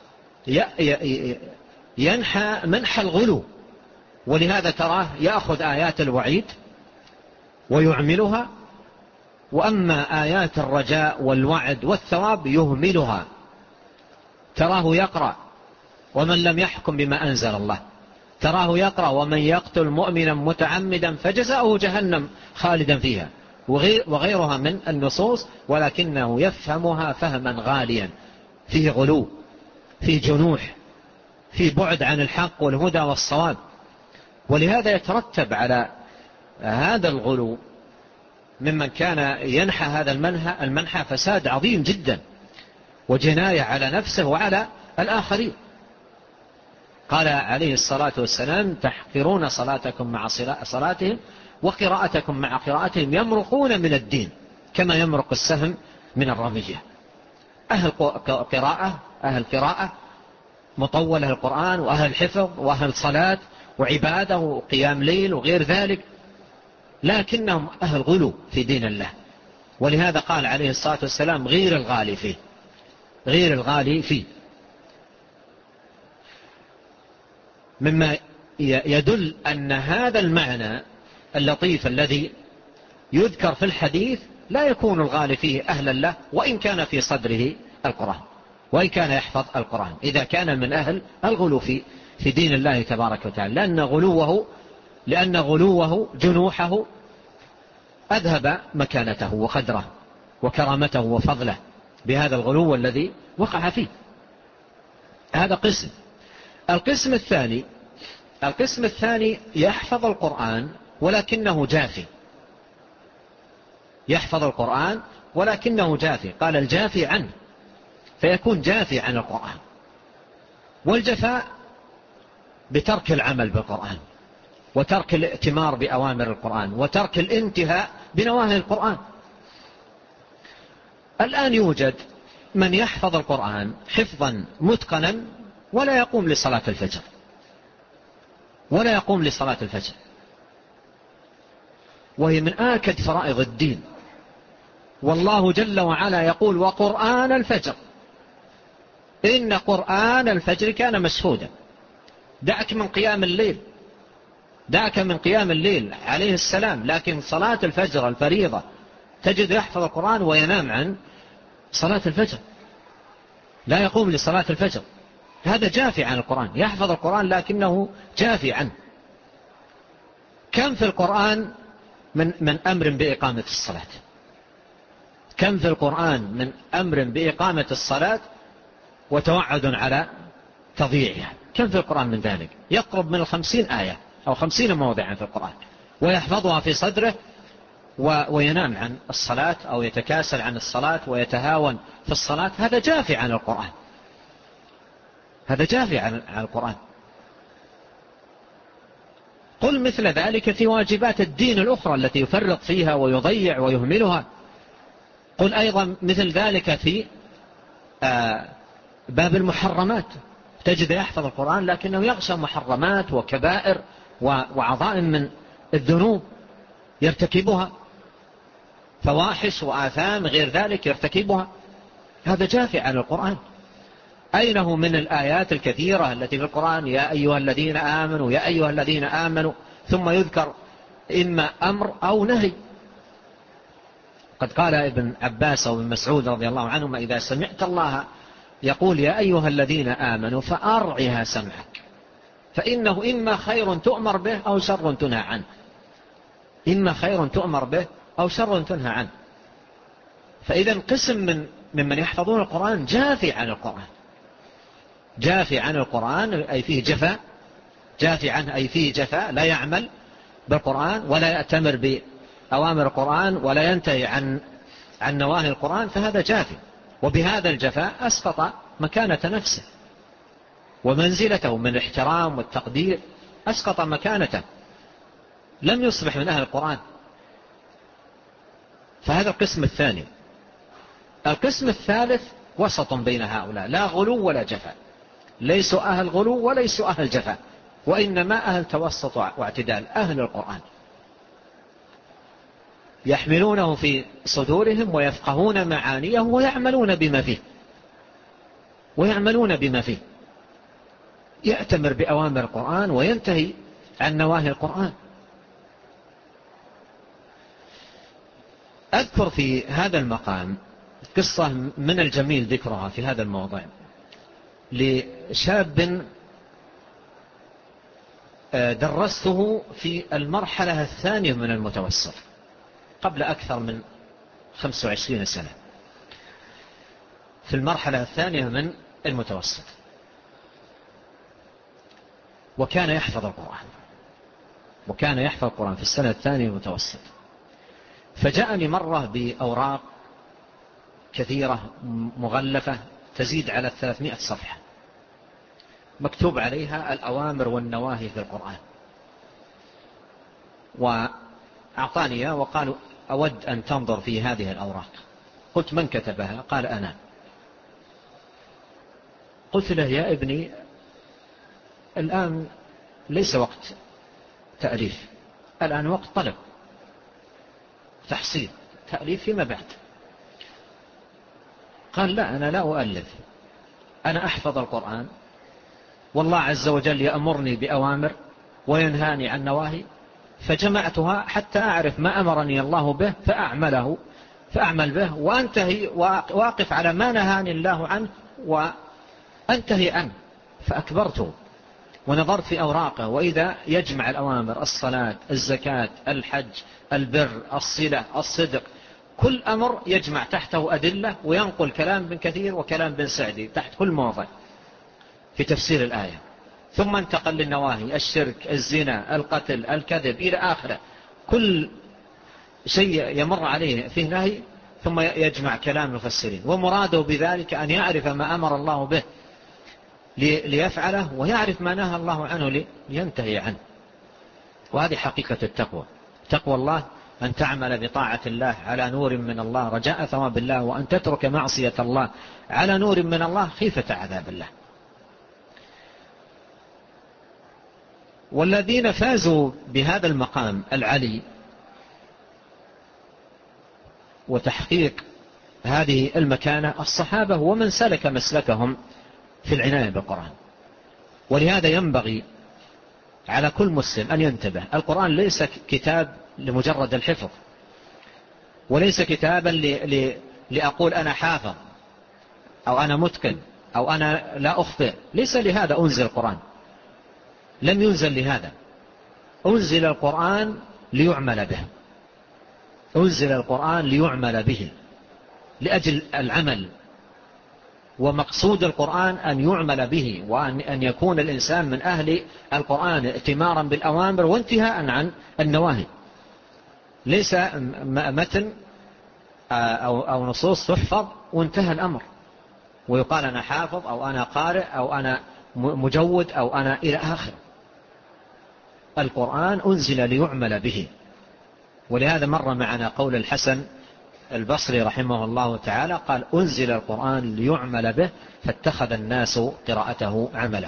ينحى منحى الغلو، ولهذا تراه يأخذ آيات الوعيد ويعملها، وأما آيات الرجاء والوعد والثواب يهملها. تراه يقرأ: ومن لم يحكم بما أنزل الله تراه يقرأ ومن يقتل مؤمنا متعمدا فجزاؤه جهنم خالدا فيها وغيرها من النصوص، ولكنه يفهمها فهما غاليا فيه غلو، فيه جنوح، فيه بعد عن الحق والهدى والصواب. ولهذا يترتب على هذا الغلو ممن كان ينحى هذا المنحى فساد عظيم جدا وجناية على نفسه وعلى الآخرين. قال عليه الصلاة والسلام: تحقرون صلاتكم مع صلاتهم وقراءتكم مع قراءتهم، يمرقون من الدين كما يمرق السهم من الرمية. أهل قراءة أهل قراءة مطولة القرآن، وأهل حفظ، وأهل صلاة وعبادة وقيام ليل وغير ذلك، لكنهم أهل غلو في دين الله. ولهذا قال عليه الصلاة والسلام: غير الغالي فيه، غير الغالي فيه. مما يدل أن هذا المعنى اللطيف الذي يذكر في الحديث لا يكون الغالي فيه أهلا له، وإن كان في صدره القرآن، وإن كان يحفظ القرآن، إذا كان من أهل الغلو في في دين الله تبارك وتعالى، لأن غلوه لأن غلوه جنوحه أذهب مكانته وقدره وكرامته وفضله بهذا الغلو الذي وقع فيه. هذا قسم. القسم الثاني القسم الثاني يحفظ القرآن ولكنه جافي، يحفظ القرآن ولكنه جافي. قال: الجافي عنه، فيكون جافي عن القرآن. والجفاء بترك العمل بالقرآن، وترك الائتمار بأوامر القرآن، وترك الانتهاء بنواهي القرآن. الآن يوجد من يحفظ القرآن حفظا متقنا ولا يقوم لصلاة الفجر، ولا يقوم لصلاة الفجر، وهي من آكد فرائض الدين. والله جل وعلا يقول: وقرآن الفجر إن قرآن الفجر كان مشهودا. دعك من قيام الليل، دعك من قيام الليل عليه السلام، لكن صلاة الفجر الفريضة تجد يحفظ القرآن وينام عن صلاة الفجر، لا يقوم لصلاة الفجر. هذا جافي عن القرآن، يحفظ القرآن لكنه جافي عنه. كم في القرآن من, من أمر بإقامة الصلاة، كم في القرآن من أمر بإقامة الصلاة وتوعد على تضييعها، كم في القرآن من ذلك؟ يقرب من الخمسين آية أو خمسين موضعا في القرآن، ويحفظها في صدره وينام عن الصلاة أو يتكاسل عن الصلاة ويتهاون في الصلاة. هذا جافي عن القرآن، هذا جافي عن القرآن. قل مثل ذلك في واجبات الدين الأخرى التي يفرط فيها ويضيع ويهملها. قل أيضا مثل ذلك في باب المحرمات، تجد يحفظ القرآن لكنه يغشى محرمات وكبائر وعظائم من الذنوب يرتكبها، فواحش وآثام غير ذلك يرتكبها. هذا جافي عن القرآن. أينه من الآيات الكثيرة التي في القرآن: يا أيها الذين آمنوا يا أيها الذين آمنوا، ثم يذكر إما أمر أو نهي. قد قال ابن عباس وابن مسعود رضي الله عنهما: إذا سمعت الله يقول يا أيها الذين آمنوا فأرعها سمعك، فإنه إما خير تؤمر به أو شر تنهى عنه، إما خير تؤمر به أو شر تنهى عنه. فإذا قسم من ممن يحفظون القرآن جافي عن القرآن، جافي عن القرآن أي فيه جفاء، جافي عنه أي فيه جفاء، لا يعمل بالقرآن ولا يأتمر بأوامر القرآن ولا ينتهي عن عن نواهي القرآن، فهذا جافي. وبهذا الجفاء أسقط مكانة نفسه ومنزلته من الاحترام والتقدير، أسقط مكانته، لم يصبح من أهل القرآن. فهذا القسم الثاني. القسم الثالث وسط بين هؤلاء، لا غلو ولا جفاء، ليسوا أهل غلو وليسوا أهل جفاء، وإنما أهل توسط واعتدال، أهل القرآن يحملونه في صدورهم ويفقهون معانيه ويعملون بما فيه، ويعملون بما فيه، يأتمر بأوامر القرآن وينتهي عن نواهي القرآن. أذكر في هذا المقام قصة من الجميل ذكرها في هذا الموضوع، لشاب درسته في المرحلة الثانية من المتوسط قبل أكثر من خمس وعشرين سنة، في المرحلة الثانية من المتوسط، وكان يحفظ القرآن وكان يحفظ القرآن في السنة الثانية المتوسط. فجاءني مرة بأوراق كثيرة مغلفة تزيد على ثلاثمائة صفحة مكتوب عليها الأوامر والنواهي في القرآن، وأعطاني وقالوا أود أن تنظر في هذه الأوراق. قلت من كتبها؟ قال أنا. قلت له يا ابني الآن ليس وقت تأليف، الآن وقت طلب تحصيل، تأليف فيما بعد. قال لا، أنا لا أؤلف، أنا أحفظ القرآن والله عز وجل يأمرني بأوامر وينهاني عن نواهي، فجمعتها حتى أعرف ما أمرني الله به فأعمله فأعمل به، وأنتهي واقف على ما نهاني الله عنه وأنتهي عنه. فأكبرته ونظرت في أوراقه، وإذا يجمع الأوامر: الصلاة، الزكاة، الحج، البر، الصلة، الصدق، كل أمر يجمع تحته أدلة، وينقل كلام بن كثير وكلام بن سعدي تحت كل موضع في تفسير الآية. ثم انتقل للنواهي: الشرك، الزنا، القتل، الكذب، إلى آخره، كل شيء يمر عليه فيه نهي، ثم يجمع كلام المفسرين. ومراده بذلك أن يعرف ما أمر الله به ليفعله، ويعرف ما نهى الله عنه لينتهي عنه. وهذه حقيقة التقوى. تقوى الله أن تعمل بطاعة الله على نور من الله رجاء ثواب الله، وأن تترك معصية الله على نور من الله خيفة عذاب الله. والذين فازوا بهذا المقام العلي وتحقيق هذه المكانة الصحابة ومن سلك مسلكهم في العناية بالقرآن. ولهذا ينبغي على كل مسلم أن ينتبه. القرآن ليس كتاب لمجرد الحفظ، وليس كتابا لأقول أنا حافظ أو أنا متقن أو أنا لا أخطئ. ليس لهذا أنزل القرآن، لم ينزل لهذا. أنزل القرآن ليعمل به، أنزل القرآن ليعمل به لأجل العمل. ومقصود القرآن أن يعمل به، وأن يكون الإنسان من أهل القرآن ائتمارا بالأوامر وانتهاء عن النواهي. ليس متن أو نصوص تحفظ وانتهى الأمر ويقال أنا حافظ أو أنا قارئ أو أنا مجود أو أنا إلى آخر. القرآن أنزل ليعمل به. ولهذا مر معنا قول الحسن البصري رحمه الله تعالى، قال: أنزل القرآن ليعمل به فاتخذ الناس قراءته عملا.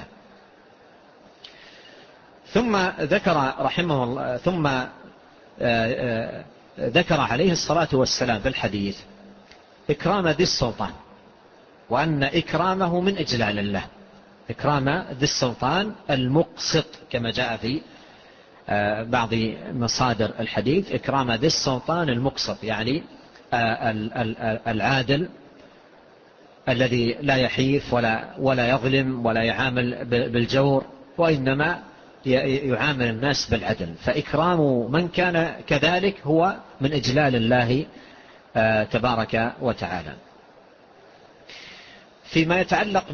ثم ذكر رحمه الله ثم ذكر عليه الصلاة والسلام في الحديث إكرام ذي السلطان، وأن إكرامه من إجلال الله. إكرام ذي السلطان المقسط كما جاء في بعض مصادر الحديث: إكرام ذي السلطان المقسط، يعني العادل الذي لا يحيف ولا ولا يظلم ولا يعامل بالجور، وإنما يعامل الناس بالعدل. فإكرام من كان كذلك هو من إجلال الله تبارك وتعالى. فيما يتعلق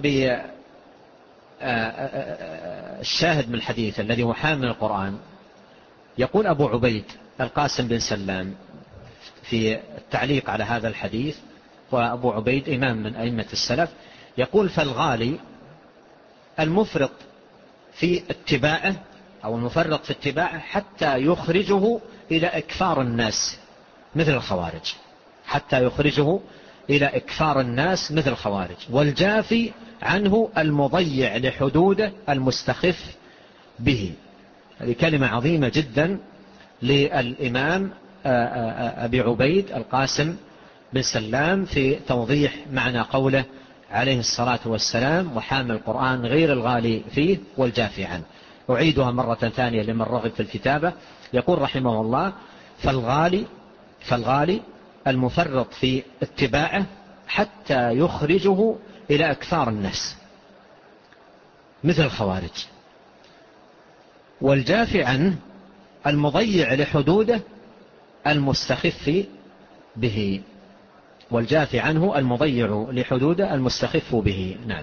بالشاهد من الحديث الذي هو حامل القرآن، يقول أبو عبيد القاسم بن سلام في التعليق على هذا الحديث، وأبو عبيد إمام من أئمة السلف، يقول: فالغالي المفرط في اتباعه أو المفرط في اتباعه حتى يخرجه إلى إكفار الناس مثل الخوارج، حتى يخرجه إلى إكفار الناس مثل الخوارج. والجافي عنه المضيع لحدوده المستخف به. هذه كلمة عظيمة جدا للإمام أبي عبيد القاسم بن سلام في توضيح معنى قوله عليه الصلاة والسلام: وحامل القرآن غير الغالي فيه والجافي عنه. أعيدها مرة ثانية لمن رغب في الكتابة. يقول رحمه الله: فالغالي فالغالي المفرط في اتباعه حتى يخرجه إلى أكثار الناس مثل الخوارج. والجافي عنه المضيع لحدوده المستخف به. والجافي عنه المضيع لحدوده المستخف به. نعم.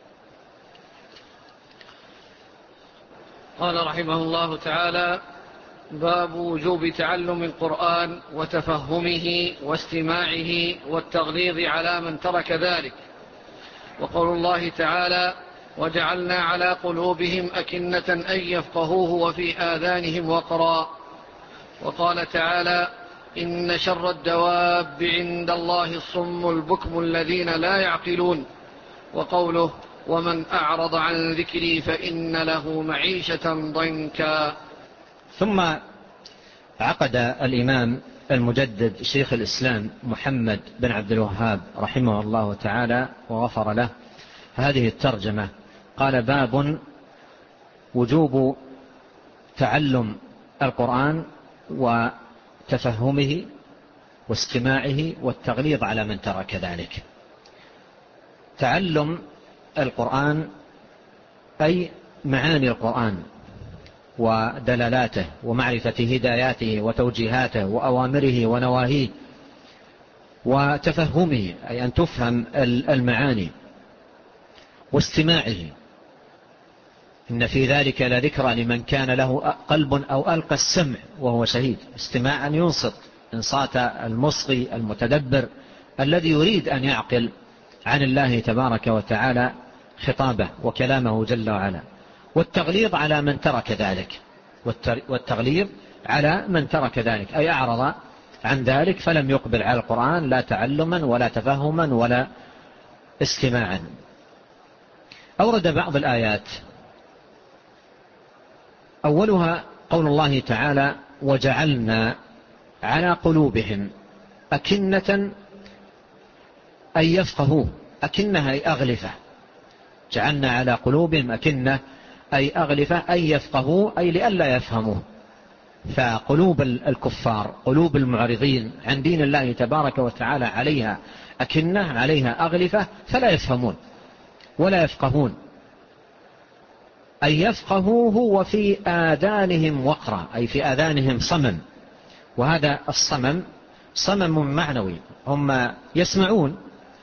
قال رحمه الله تعالى: باب وجوب تعلم القرآن وتفهمه واستماعه والتغليظ على من ترك ذلك. وقول الله تعالى: وجعلنا على قلوبهم أكنة أن يفقهوه وفي آذانهم وقرا. وقال تعالى: إن شر الدواب عند الله الصم البكم الذين لا يعقلون. وقوله: ومن أعرض عن ذكري فإن له معيشة ضنكا. ثم عقد الإمام المجدد شيخ الإسلام محمد بن عبد الوهاب رحمه الله تعالى وغفر له هذه الترجمة. قال: باب وجوب تعلم القرآن وتفهمه واستماعه والتغليظ على من ترك ذلك. تعلم القرآن أي معاني القرآن ودلالاته ومعرفة هداياته وتوجيهاته وأوامره ونواهيه، وتفهمه أي أن تفهم المعاني، واستماعه. إن في ذلك لذكرى لمن كان له قلب أو ألقى السمع وهو شهيد. استماع أن ينصت إنصات المصغي المتدبر الذي يريد أن يعقل عن الله تبارك وتعالى خطابه وكلامه جل وعلا. والتغليظ على من ترك ذلك، والتغليظ على من ترك ذلك أي أعرض عن ذلك فلم يقبل على القرآن لا تعلما ولا تفهما ولا استماعا. أورد بعض الآيات، أولها قول الله تعالى: وجعلنا على قلوبهم أكنة أن يفقهوه. أكنة أي أغلفة. جعلنا على قلوبهم أكنة أي أغلفة أن يفقهوه أي لئلا يفهموه. فقلوب الكفار، قلوب المعرضين عن دين الله تبارك وتعالى عليها أكنة، عليها أغلفة، فلا يفهمون ولا يفقهون. أن يفقهوه وفي آذانهم وقرا أي في آذانهم صمم. وهذا الصمم صمم معنوي، هم يسمعون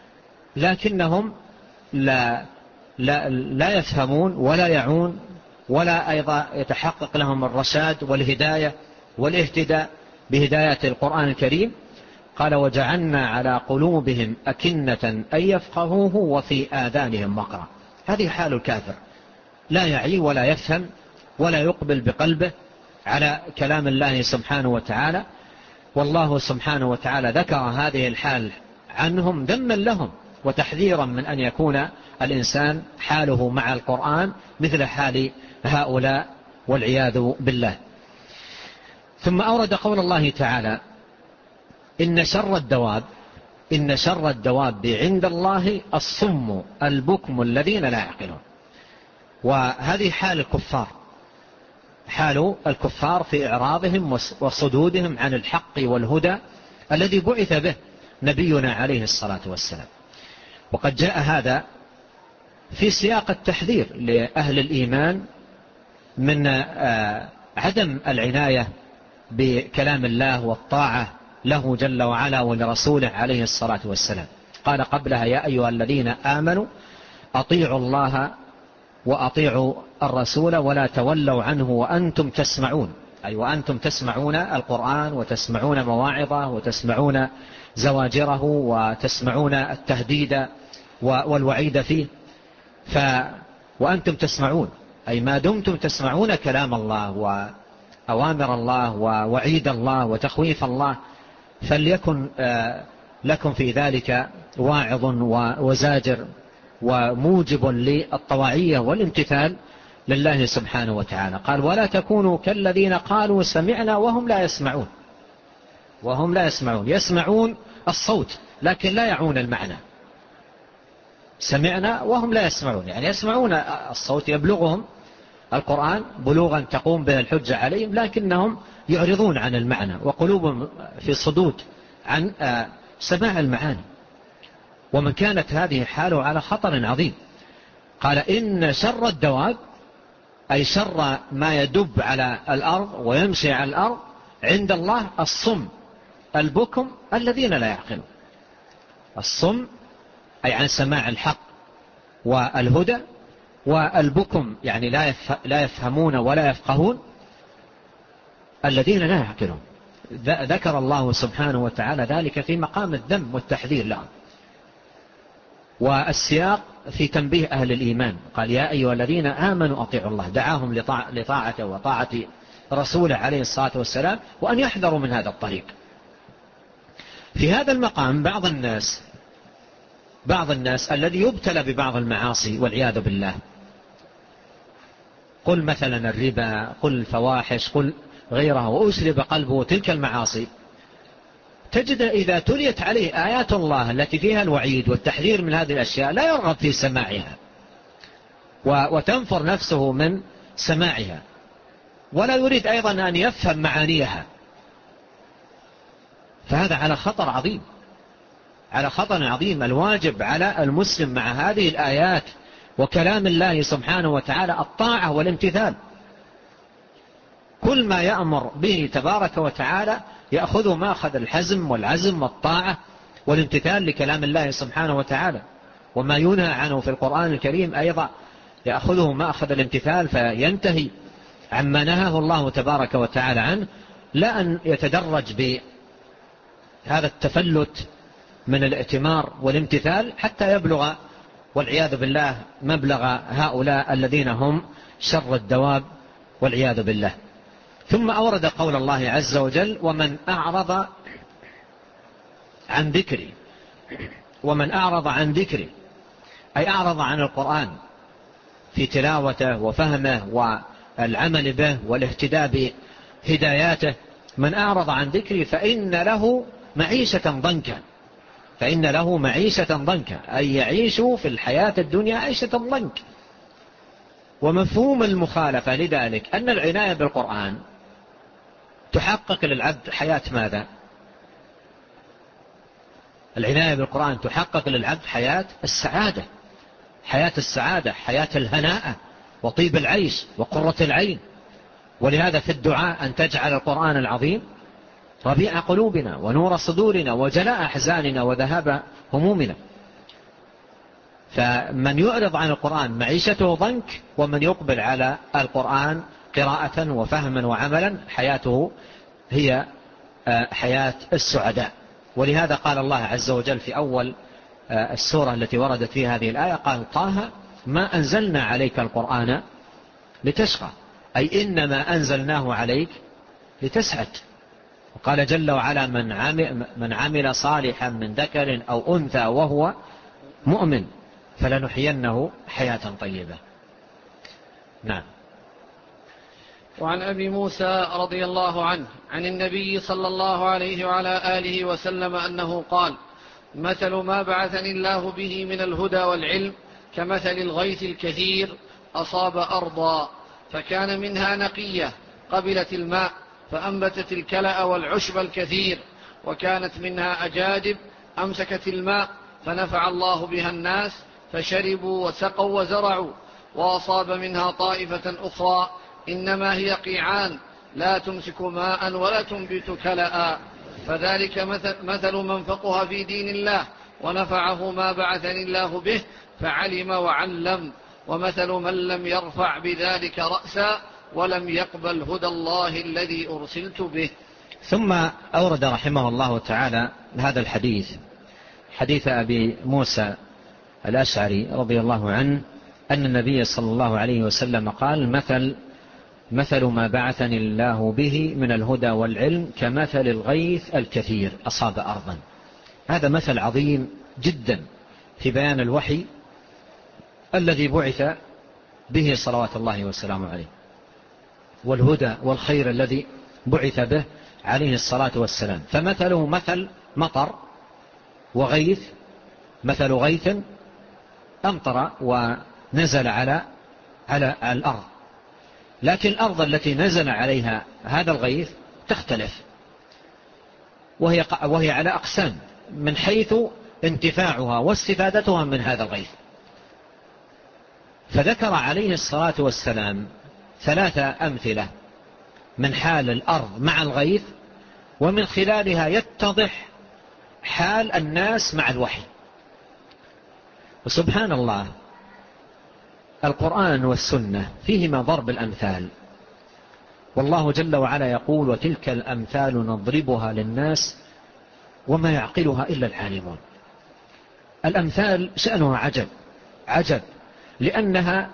لكنهم لا لا, لا يفهمون ولا يعون ولا أيضا يتحقق لهم الرشاد والهداية والاهتداء بهداية القرآن الكريم. قال: وجعلنا على قلوبهم أكنة أن يفقهوه وفي آذانهم وقرا. هذه حال الكافر، لا يعي ولا يفهم ولا يقبل بقلبه على كلام الله سبحانه وتعالى. والله سبحانه وتعالى ذكر هذه الحال عنهم ذما لهم وتحذيرا من أن يكون الإنسان حاله مع القرآن مثل حال هؤلاء والعياذ بالله. ثم أورد قول الله تعالى: إن شر الدواب إن شر الدواب عند الله الصم البكم الذين لا يعقلون. وهذه حال الكفار، حال الكفار في إعراضهم وصدودهم عن الحق والهدى الذي بعث به نبينا عليه الصلاة والسلام. وقد جاء هذا في سياق التحذير لأهل الإيمان من عدم العناية بكلام الله والطاعة له جل وعلا ولرسوله عليه الصلاة والسلام. قال قبلها: يا أيها الذين آمنوا أطيعوا الله وأطيعوا الرسول ولا تولوا عنه وأنتم تسمعون. أي وأنتم تسمعون القرآن وتسمعون مواعظه وتسمعون زواجره وتسمعون التهديد والوعيد فيه. ف وأنتم تسمعون أي ما دمتم تسمعون كلام الله وأوامر الله ووعيد الله وتخويف الله، فليكن لكم في ذلك واعظ وزاجر وموجب للطواعية والامتثال لله سبحانه وتعالى. قال: ولا تكونوا كالذين قالوا سمعنا وهم لا يسمعون. وهم لا يسمعون، يسمعون الصوت لكن لا يعون المعنى. سمعنا وهم لا يسمعون، يعني يسمعون الصوت يبلغهم القرآن بلوغا تقوم به الحجة عليهم، لكنهم يعرضون عن المعنى وقلوبهم في صدود عن سماع المعاني. ومن كانت هذه حاله على خطر عظيم. قال: إن شر الدواب أي شر ما يدب على الأرض ويمشي على الأرض عند الله الصم البكم الذين لا يعقلون. الصم أي عن سماع الحق والهدى، والبكم يعني لا يفهمون ولا يفقهون الذين لا يعقلون. ذكر الله سبحانه وتعالى ذلك في مقام الذم والتحذير لهم، والسياق في تنبيه أهل الإيمان. قال يا أيها الذين آمنوا أطيعوا الله، دعاهم لطاعته وطاعة رسوله عليه الصلاة والسلام، وأن يحذروا من هذا الطريق. في هذا المقام بعض الناس بعض الناس الذي يبتلى ببعض المعاصي والعياذ بالله، قل مثلا الربا، قل الفواحش، قل غيرها، وأسلب قلبه تلك المعاصي، تجد إذا تليت عليه آيات الله التي فيها الوعيد والتحذير من هذه الأشياء لا يرغب في سماعها، وتنفر نفسه من سماعها، ولا يريد أيضا أن يفهم معانيها. فهذا على خطر عظيم، على خطر عظيم. الواجب على المسلم مع هذه الآيات وكلام الله سبحانه وتعالى الطاعة والامتثال. كل ما يأمر به تبارك وتعالى يأخذه ماخذ الحزم والعزم والطاعة والامتثال لكلام الله سبحانه وتعالى، وما ينهى عنه في القرآن الكريم أيضا يأخذه ماخذ الامتثال فينتهي عما نهاه الله تبارك وتعالى عنه، لا أن يتدرج بهذا التفلت من الائتمار والامتثال حتى يبلغ والعياذ بالله مبلغ هؤلاء الذين هم شر الدواب والعياذ بالله. ثم أورد قول الله عز وجل ومن أعرض عن ذكري. ومن أعرض عن ذكري أي أعرض عن القرآن في تلاوته وفهمه والعمل به والاهتداء بهداياته. من أعرض عن ذكري فإن له معيشة ضنكا، فإن له معيشة ضنكا أي يعيش في الحياة الدنيا عيشة ضنك. ومفهوم المخالفة لذلك أن العناية بالقرآن تحقق للعبد حياة ماذا؟ العناية بالقرآن تحقق للعبد حياة السعادة، حياة السعادة، حياة الهناء وطيب العيش وقرة العين. ولهذا في الدعاء أن تجعل القرآن العظيم ربيع قلوبنا ونور صدورنا وجلاء أحزاننا وذهاب همومنا. فمن يعرض عن القرآن معيشته ضنك، ومن يقبل على القرآن قراءة وفهما وعملا حياته هي حياة السعداء. ولهذا قال الله عز وجل في أول السورة التي وردت فيها هذه الآية قال طه ما أنزلنا عليك القرآن لتشقى، أي إنما أنزلناه عليك لتسعد. وقال جل وعلا من عمل, من عمل صالحا من ذكر أو أنثى وهو مؤمن فلنحيينه حياة طيبة. نعم. وعن أبي موسى رضي الله عنه عن النبي صلى الله عليه وعلى آله وسلم أنه قال مثل ما بعثني الله به من الهدى والعلم كمثل الغيث الكثير أصاب أرضا فكان منها نقية قبلت الماء فأنبتت الكلأ والعشب الكثير، وكانت منها أجادب أمسكت الماء فنفع الله بها الناس فشربوا وسقوا وزرعوا. وأصاب منها طائفة أخرى إنما هي قيعان لا تمسك ماء ولا تنبت كلأ، فذلك مثل, مثل من فقه في دين الله ونفعه ما بعثني الله به فعلم وعلم، ومثل من لم يرفع بذلك رأسا ولم يقبل هدى الله الذي أرسلت به. ثم أورد رحمه الله تعالى هذا الحديث، حديث أبي موسى الأشعري رضي الله عنه أن النبي صلى الله عليه وسلم قال مثل مثل ما بعثني الله به من الهدى والعلم كمثل الغيث الكثير أصاب أرضا. هذا مثل عظيم جدا في بيان الوحي الذي بعث به صلوات الله وسلامه عليه، والهدى والخير الذي بعث به عليه الصلاة والسلام. فمثله مثل مطر وغيث، مثل غيث أمطر ونزل على على الأرض، لكن الأرض التي نزل عليها هذا الغيث تختلف، وهي وهي على أقسام من حيث انتفاعها واستفادتها من هذا الغيث. فذكر عليه الصلاة والسلام ثلاثة أمثلة من حال الأرض مع الغيث، ومن خلالها يتضح حال الناس مع الوحي. وسبحان الله، القرآن والسنة فيهما ضرب الأمثال، والله جل وعلا يقول: وتلك الأمثال نضربها للناس وما يعقلها إلا العالمون. الأمثال شأنها عجب عجب، لأنها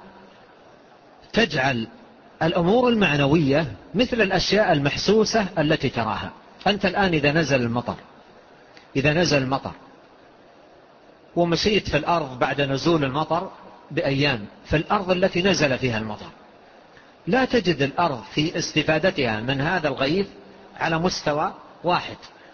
تجعل الأمور المعنوية مثل الأشياء المحسوسة التي تراها. أنت الآن إذا نزل المطر إذا نزل المطر ومشيت في الأرض بعد نزول المطر بأيام، في الأرض التي نزل فيها المطر، لا تجد الأرض في استفادتها من هذا الغيث على مستوى واحد،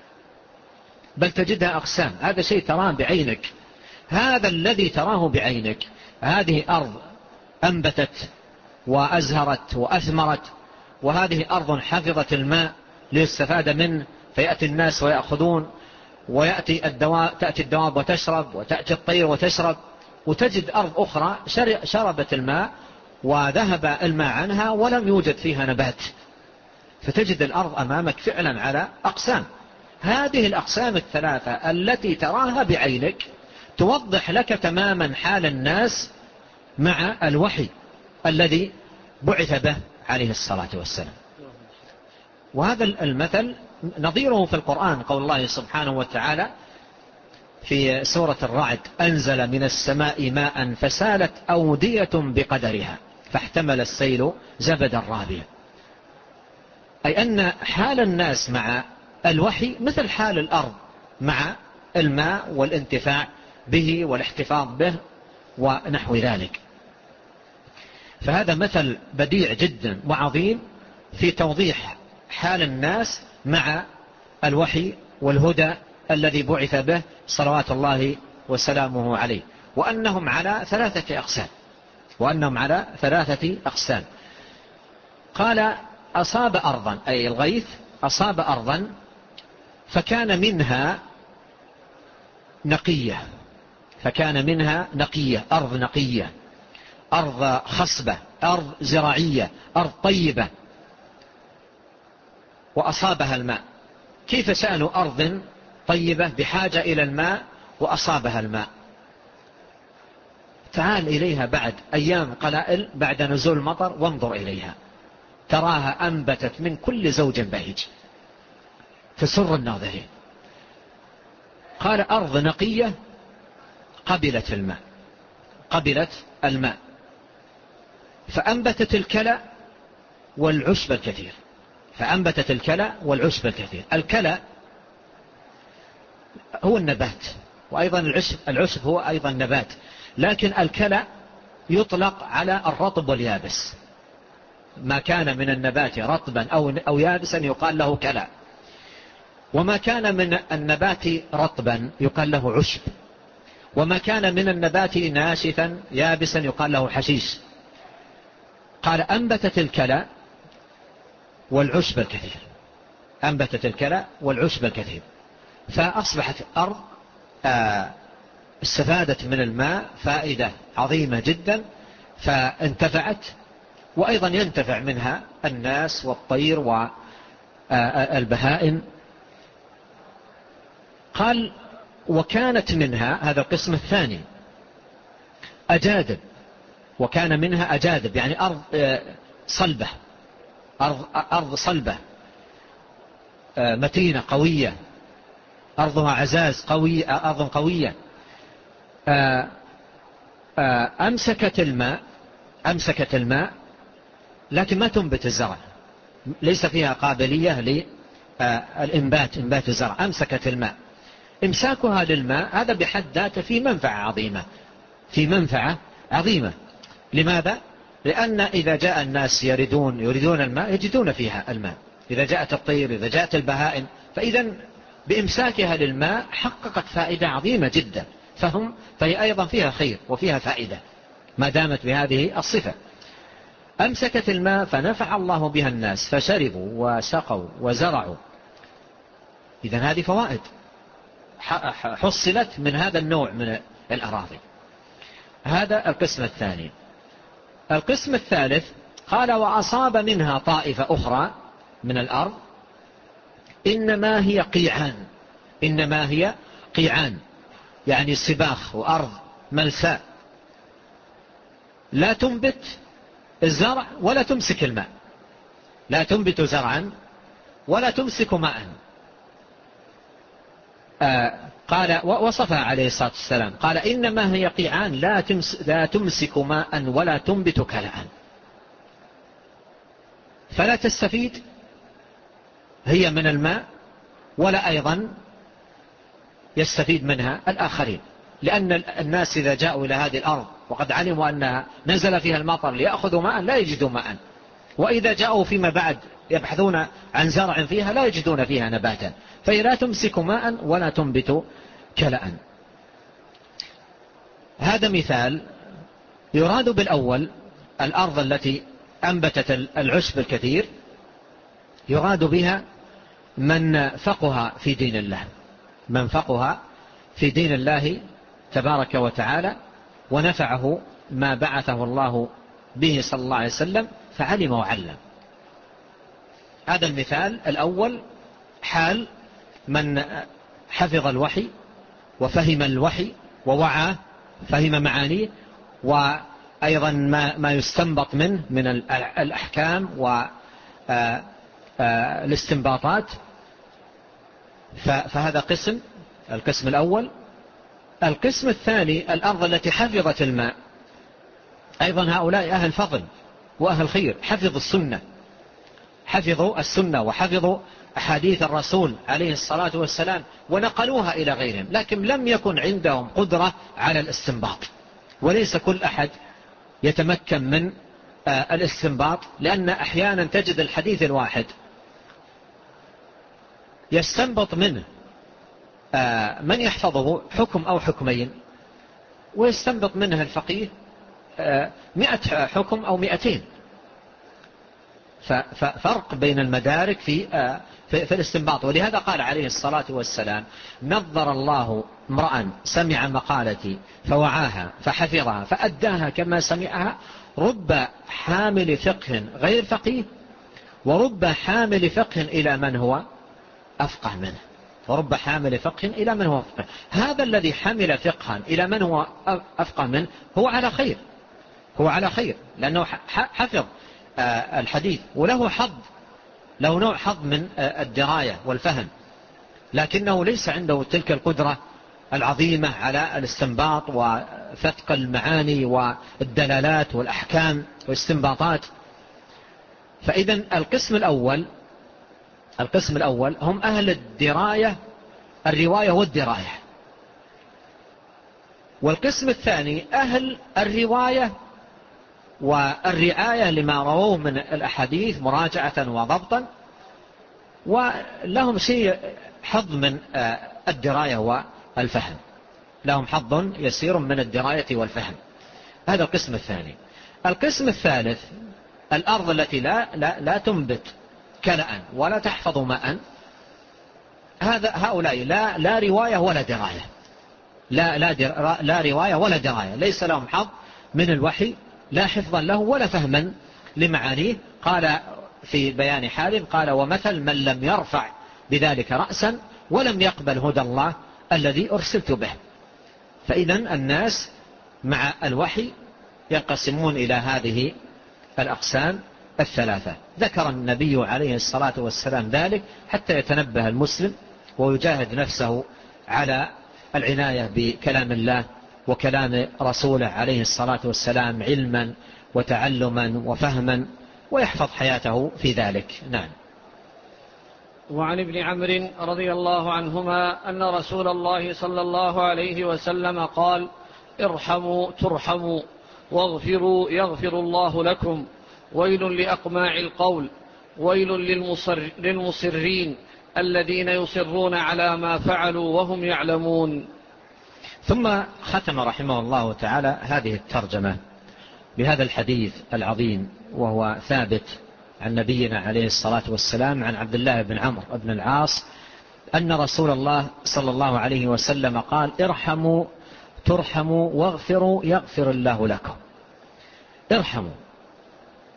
بل تجدها أقسام. هذا شيء تراه بعينك، هذا الذي تراه بعينك. هذه أرض أنبتت وأزهرت وأثمرت، وهذه أرض حفظت الماء ليستفاد منه، فيأتي الناس ويأخذون، ويأتي الدواب تأتي الدواب وتشرب، وتأتي الطير وتشرب. وتجد أرض أخرى شربت الماء وذهب الماء عنها ولم يوجد فيها نبات، فتجد الأرض أمامك فعلا على أقسام. هذه الأقسام الثلاثة التي تراها بعينك توضح لك تماما حال الناس مع الوحي الذي بعث به عليه الصلاة والسلام. وهذا المثل نظيره في القرآن قول الله سبحانه وتعالى في سورة الرعد: أنزل من السماء ماء فسالت أودية بقدرها فاحتمل السيل زبدا رابيا. أي أن حال الناس مع الوحي مثل حال الأرض مع الماء والانتفاع به والاحتفاظ به ونحو ذلك. فهذا مثل بديع جدا وعظيم في توضيح حال الناس مع الوحي والهدى الذي بعث به صلوات الله وسلامه عليه، وأنهم على ثلاثة أقسام وأنهم على ثلاثة أقسام. قال: أصاب أرضا، أي الغيث أصاب أرضا فكان منها نقية فكان منها نقية أرض نقية، أرض خصبة، أرض زراعية، أرض طيبة، وأصابها الماء. كيف شأن أرض طيبة بحاجة إلى الماء وأصابها الماء؟ تعال إليها بعد أيام قلائل بعد نزول المطر وانظر إليها، تراها أنبتت من كل زوج بهيج تسر الناظرين. قال: أرض نقية قبلت الماء قبلت الماء فأنبتت الكلى والعشب الكثير فأنبتت الكلى والعشب الكثير. الكلى هو النبات، وأيضا العشب العشب هو أيضا نبات، لكن الكلى يطلق على الرطب واليابس. ما كان من النبات رطبا أو أو يابسا يقال له كلى، وما كان من النبات رطبا يقال له عشب، وما كان من النبات ناشفا يابسا يقال له حشيش. قال: أنبتت الكلى والعشب الكثير أنبتت الكلى والعشب الكثير فأصبحت أرض آه استفادت من الماء فائدة عظيمة جدا، فانتفعت، وأيضا ينتفع منها الناس والطير والبهائم. قال: وكانت منها، هذا القسم الثاني، أجادب، وكان منها أجادب يعني أرض صلبة أرض, أرض صلبة متينة قوية، أرضها عزاز قوية، أرض قوية أمسكت الماء أمسكت الماء لكن ما تنبت الزرع، ليس فيها قابلية للإنبات إنبات الزرع. أمسكت الماء، إمساكها للماء هذا بحد ذاته في منفعة عظيمة في منفعة عظيمة. لماذا؟ لأن إذا جاء الناس يريدون يريدون الماء يجدون فيها الماء، إذا جاءت الطير، إذا جاءت البهائم، فإذا بإمساكها للماء حققت فائدة عظيمة جدا، فهم فهي أيضا فيها خير وفيها فائدة ما دامت بهذه الصفة. أمسكت الماء فنفع الله بها الناس فشربوا وسقوا وزرعوا. إذن هذه فوائد حصلت من هذا النوع من الأراضي. هذا القسم الثاني. القسم الثالث قال وأصاب منها طائفة أخرى من الأرض إنما هي قيعان، إنما هي قيعان يعني سباخ وأرض ملساء لا تنبت الزرع ولا تمسك الماء، لا تنبت زرعا ولا تمسك ماء. آه قال وصفها عليه الصلاة والسلام قال إنما هي قيعان لا, تمس لا تمسك ماء ولا تنبت كلأ، فلا تستفيد هي من الماء ولا أيضا يستفيد منها الآخرين، لأن الناس إذا جاءوا إلى هذه الأرض وقد علموا أنها نزل فيها المطر ليأخذوا ماء لا يجدوا ماء، وإذا جاءوا فيما بعد يبحثون عن زرع فيها لا يجدون فيها نباتا، فهي لا تمسك ماء ولا تنبت كلأ. هذا مثال. يراد بالأول الأرض التي أنبتت العشب الكثير، يراد بها من فقه في دين الله، من فقه في دين الله تبارك وتعالى ونفعه ما بعثه الله به صلى الله عليه وسلم فعلم وعلم. هذا المثال الأول حال من حفظ الوحي وفهم الوحي ووعى فهم معانيه، وأيضا ما, ما يستنبط منه من الأحكام والاستنباطات. فهذا قسم، القسم الأول. القسم الثاني الأرض التي حفظت الماء، أيضا هؤلاء أهل فضل وأهل خير، حفظوا السنة، حفظوا السنة وحفظوا أحاديث الرسول عليه الصلاة والسلام ونقلوها إلى غيرهم، لكن لم يكن عندهم قدرة على الاستنباط، وليس كل أحد يتمكن من الاستنباط، لأن أحيانا تجد الحديث الواحد يستنبط منه من يحفظه حكم أو حكمين، ويستنبط منه الفقيه مئة حكم أو مئتين. ففرق بين المدارك في في الاستنباط. ولهذا قال عليه الصلاة والسلام نظر الله امرأ سمع مقالتي فوعاها فحفظها فأداها كما سمعها، رب حامل فقه غير فقيه ورب حامل فقه إلى من هو أفقه منه، ورب حامل فقه إلى من هو أفقه. هذا الذي حمل فقها إلى من هو أفقه منه هو على خير، هو على خير لأنه حفظ الحديث وله حظ، له نوع حظ من الدراية والفهم، لكنه ليس عنده تلك القدرة العظيمة على الاستنباط وفتق المعاني والدلالات والأحكام والاستنباطات. فإذا القسم الأول القسم الأول هم أهل الدراية، الرواية والدراية. والقسم الثاني أهل الرواية والرعاية لما رووه من الأحاديث مراجعة وضبطا، ولهم شيء حظ من الدراية والفهم، لهم حظ يسير من الدراية والفهم. هذا القسم الثاني. القسم الثالث الأرض التي لا, لا, لا تنبت كلأ ولا تحفظ ماء، هذا هؤلاء لا, لا رواية ولا دراية، لا, لا, در لا رواية ولا دراية، ليس لهم حظ من الوحي، لا حفظا له ولا فهما لمعانيه. قال في بيان حال قال ومثل من لم يرفع بذلك رأسا ولم يقبل هدى الله الذي أرسلت به. فإذا الناس مع الوحي ينقسمون إلى هذه الأقسام الثلاثة. ذكر النبي عليه الصلاة والسلام ذلك حتى يتنبه المسلم ويجاهد نفسه على العناية بكلام الله وكلام رسوله عليه الصلاة والسلام علما وتعلما وفهما، ويحفظ حياته في ذلك. نعم. وعن ابن عمرو رضي الله عنهما أن رسول الله صلى الله عليه وسلم قال ارحموا ترحموا واغفروا يغفر الله لكم، ويل لأقماع القول، ويل للمصر للمصرين الذين يصرون على ما فعلوا وهم يعلمون. ثم ختم رحمه الله تعالى هذه الترجمة بهذا الحديث العظيم، وهو ثابت عن نبينا عليه الصلاة والسلام عن عبد الله بن عمرو بن العاص أن رسول الله صلى الله عليه وسلم قال ارحموا ترحموا واغفروا يغفر الله لكم. ارحموا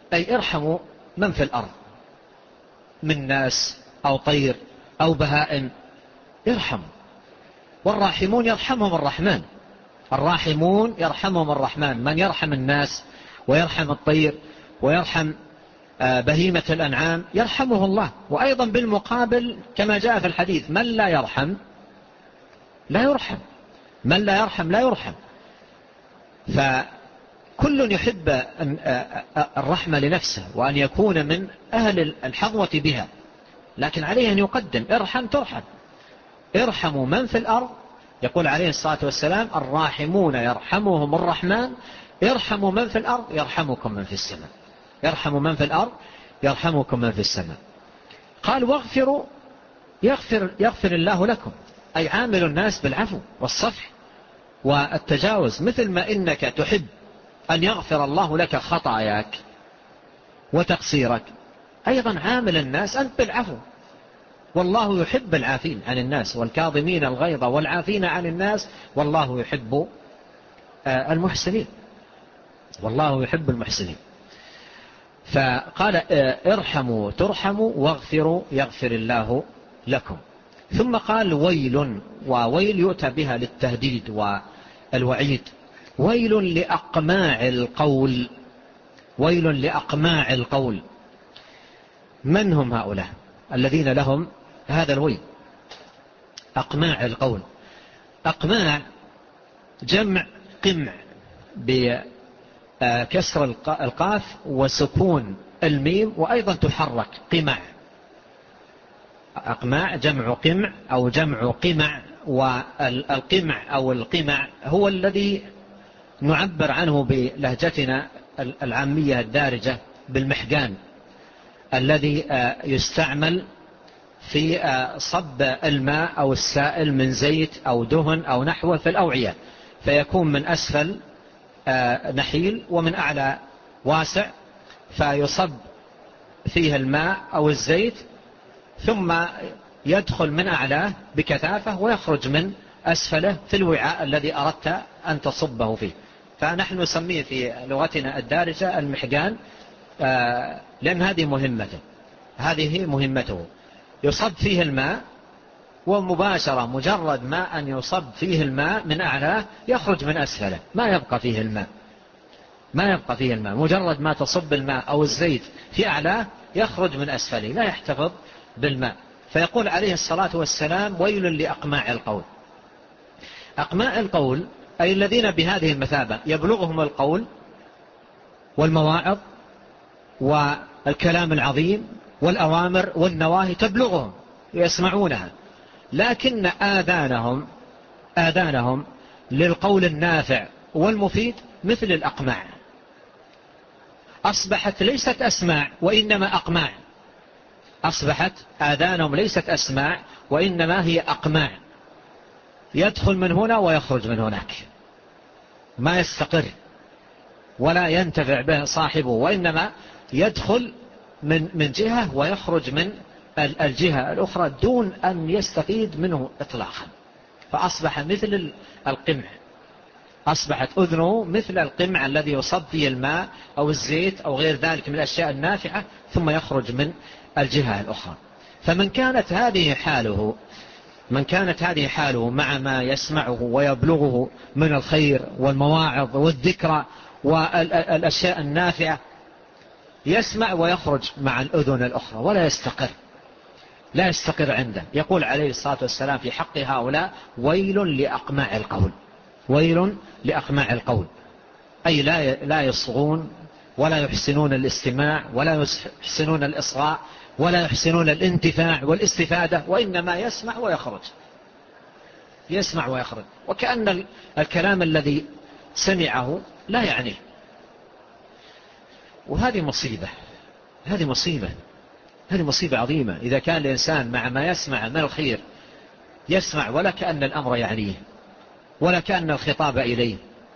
أي ارحموا من في الأرض من ناس أو طير أو بهائم، ارحموا. والراحمون يرحمهم الرحمن، الراحمون يرحمهم الرحمن، من يرحم الناس ويرحم الطير ويرحم بهيمة الأنعام يرحمه الله. وأيضا بالمقابل كما جاء في الحديث من لا يرحم لا يرحم، من لا يرحم لا يرحم. فكل يحب الرحمة لنفسه وأن يكون من أهل الحظوة بها، لكن عليه أن يقدم ارحم ترحم. ارحموا من في الأرض، يقول عليه الصلاة والسلام الراحمون يرحمهم الرحمن، ارحموا من في الأرض يرحمكم من في السماء، ارحموا من في الأرض يرحمكم من في السماء. قال واغفروا يغفر, يغفر الله لكم، أي عامل الناس بالعفو والصفح والتجاوز، مثل ما إنك تحب أن يغفر الله لك خطاياك وتقصيرك، أيضا عامل الناس أنت بالعفو. والله يحب العافين عن الناس والكاظمين الغيظ والعافين عن الناس والله يحب المحسنين، والله يحب المحسنين. فقال ارحموا ترحموا واغفروا يغفر الله لكم. ثم قال ويل، وويل يؤتى بها للتهديد والوعيد. ويل لأقماع القول، ويل لأقماع القول. من هم هؤلاء الذين لهم هذا الويل؟ أقماع القول، أقماع جمع قمع بكسر القاف وسكون الميم، وأيضا تحرك قمع. أقماع جمع قمع أو جمع قمع، والقمع أو القمع هو الذي نعبر عنه بلهجتنا العامية الدارجة بالمحجان، الذي يستعمل في صب الماء أو السائل من زيت أو دهن أو نحوه في الأوعية، فيكون من أسفل نحيل ومن أعلى واسع، فيصب فيه الماء أو الزيت ثم يدخل من أعلاه بكثافة ويخرج من أسفله في الوعاء الذي أردت أن تصبه فيه. فنحن نسميه في لغتنا الدارجة المحجان، لأن هذه مهمته، هذه مهمته، يصب فيه الماء ومباشرة مجرد ما أن يصب فيه الماء من أعلاه يخرج من أسفله، ما يبقى فيه الماء، ما يبقى فيه الماء، مجرد ما تصب الماء أو الزيت في أعلاه يخرج من أسفله، لا يحتفظ بالماء. فيقول عليه الصلاة والسلام ويل لأقماع القول. أقماع القول أي الذين بهذه المثابة يبلغهم القول والمواعظ والكلام العظيم والأوامر والنواهي تبلغهم يسمعونها، لكن آذانهم آذانهم للقول النافع والمفيد مثل الأقماع، أصبحت ليست أسماع وإنما أقماع، أصبحت آذانهم ليست أسماع وإنما هي أقماع، يدخل من هنا ويخرج من هناك، ما يستقر ولا ينتفع به صاحبه، وإنما يدخل من من جهة ويخرج من الجهة الأخرى دون أن يستفيد منه إطلاقا. فأصبح مثل القمع، أصبحت أذنه مثل القمع الذي يصب فيه الماء أو الزيت أو غير ذلك من الأشياء النافعة ثم يخرج من الجهة الأخرى. فمن كانت هذه حاله من كانت هذه حاله مع ما يسمعه ويبلغه من الخير والمواعظ والذكرى والأشياء النافعة، يسمع ويخرج مع الأذن الأخرى ولا يستقر، لا يستقر عنده. يقول عليه الصلاة والسلام في حق هؤلاء ويل لأقماع القول، ويل لأقماع القول، أي لا لا يصغون ولا يحسنون الاستماع ولا يحسنون الإصغاء ولا يحسنون الانتفاع والاستفادة، وإنما يسمع ويخرج، يسمع ويخرج، وكأن الكلام الذي سمعه لا يعنيه. وهذه مصيبة، هذه مصيبة، هذه مصيبة عظيمة. إذا كان الإنسان مع ما يسمع من الخير يسمع ولا كأن الأمر يعنيه ولا كأن الخطاب إليه،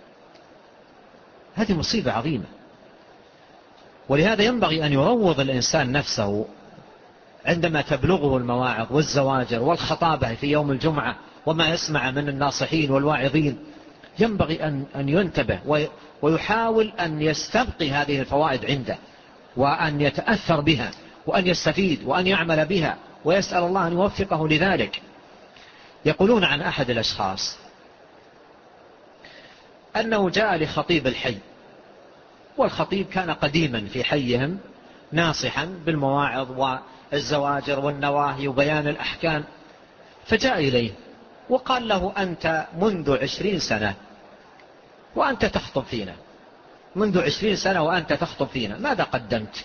هذه مصيبة عظيمة. ولهذا ينبغي أن يروض الإنسان نفسه عندما تبلغه المواعظ والزواجر والخطابة في يوم الجمعة وما يسمع من الناصحين والواعظين، ينبغي أن أن ينتبه ويحاول أن يستبقي هذه الفوائد عنده وأن يتأثر بها وأن يستفيد وأن يعمل بها ويسأل الله أن يوفقه لذلك. يقولون عن أحد الأشخاص أنه جاء لخطيب الحي، والخطيب كان قديما في حيهم ناصحا بالمواعظ والزواجر والنواهي وبيان الأحكام، فجاء إليه وقال له: أنت منذ عشرين سنة وأنت تخطب فينا، منذ عشرين سنة وأنت تخطب فينا، ماذا قدمت؟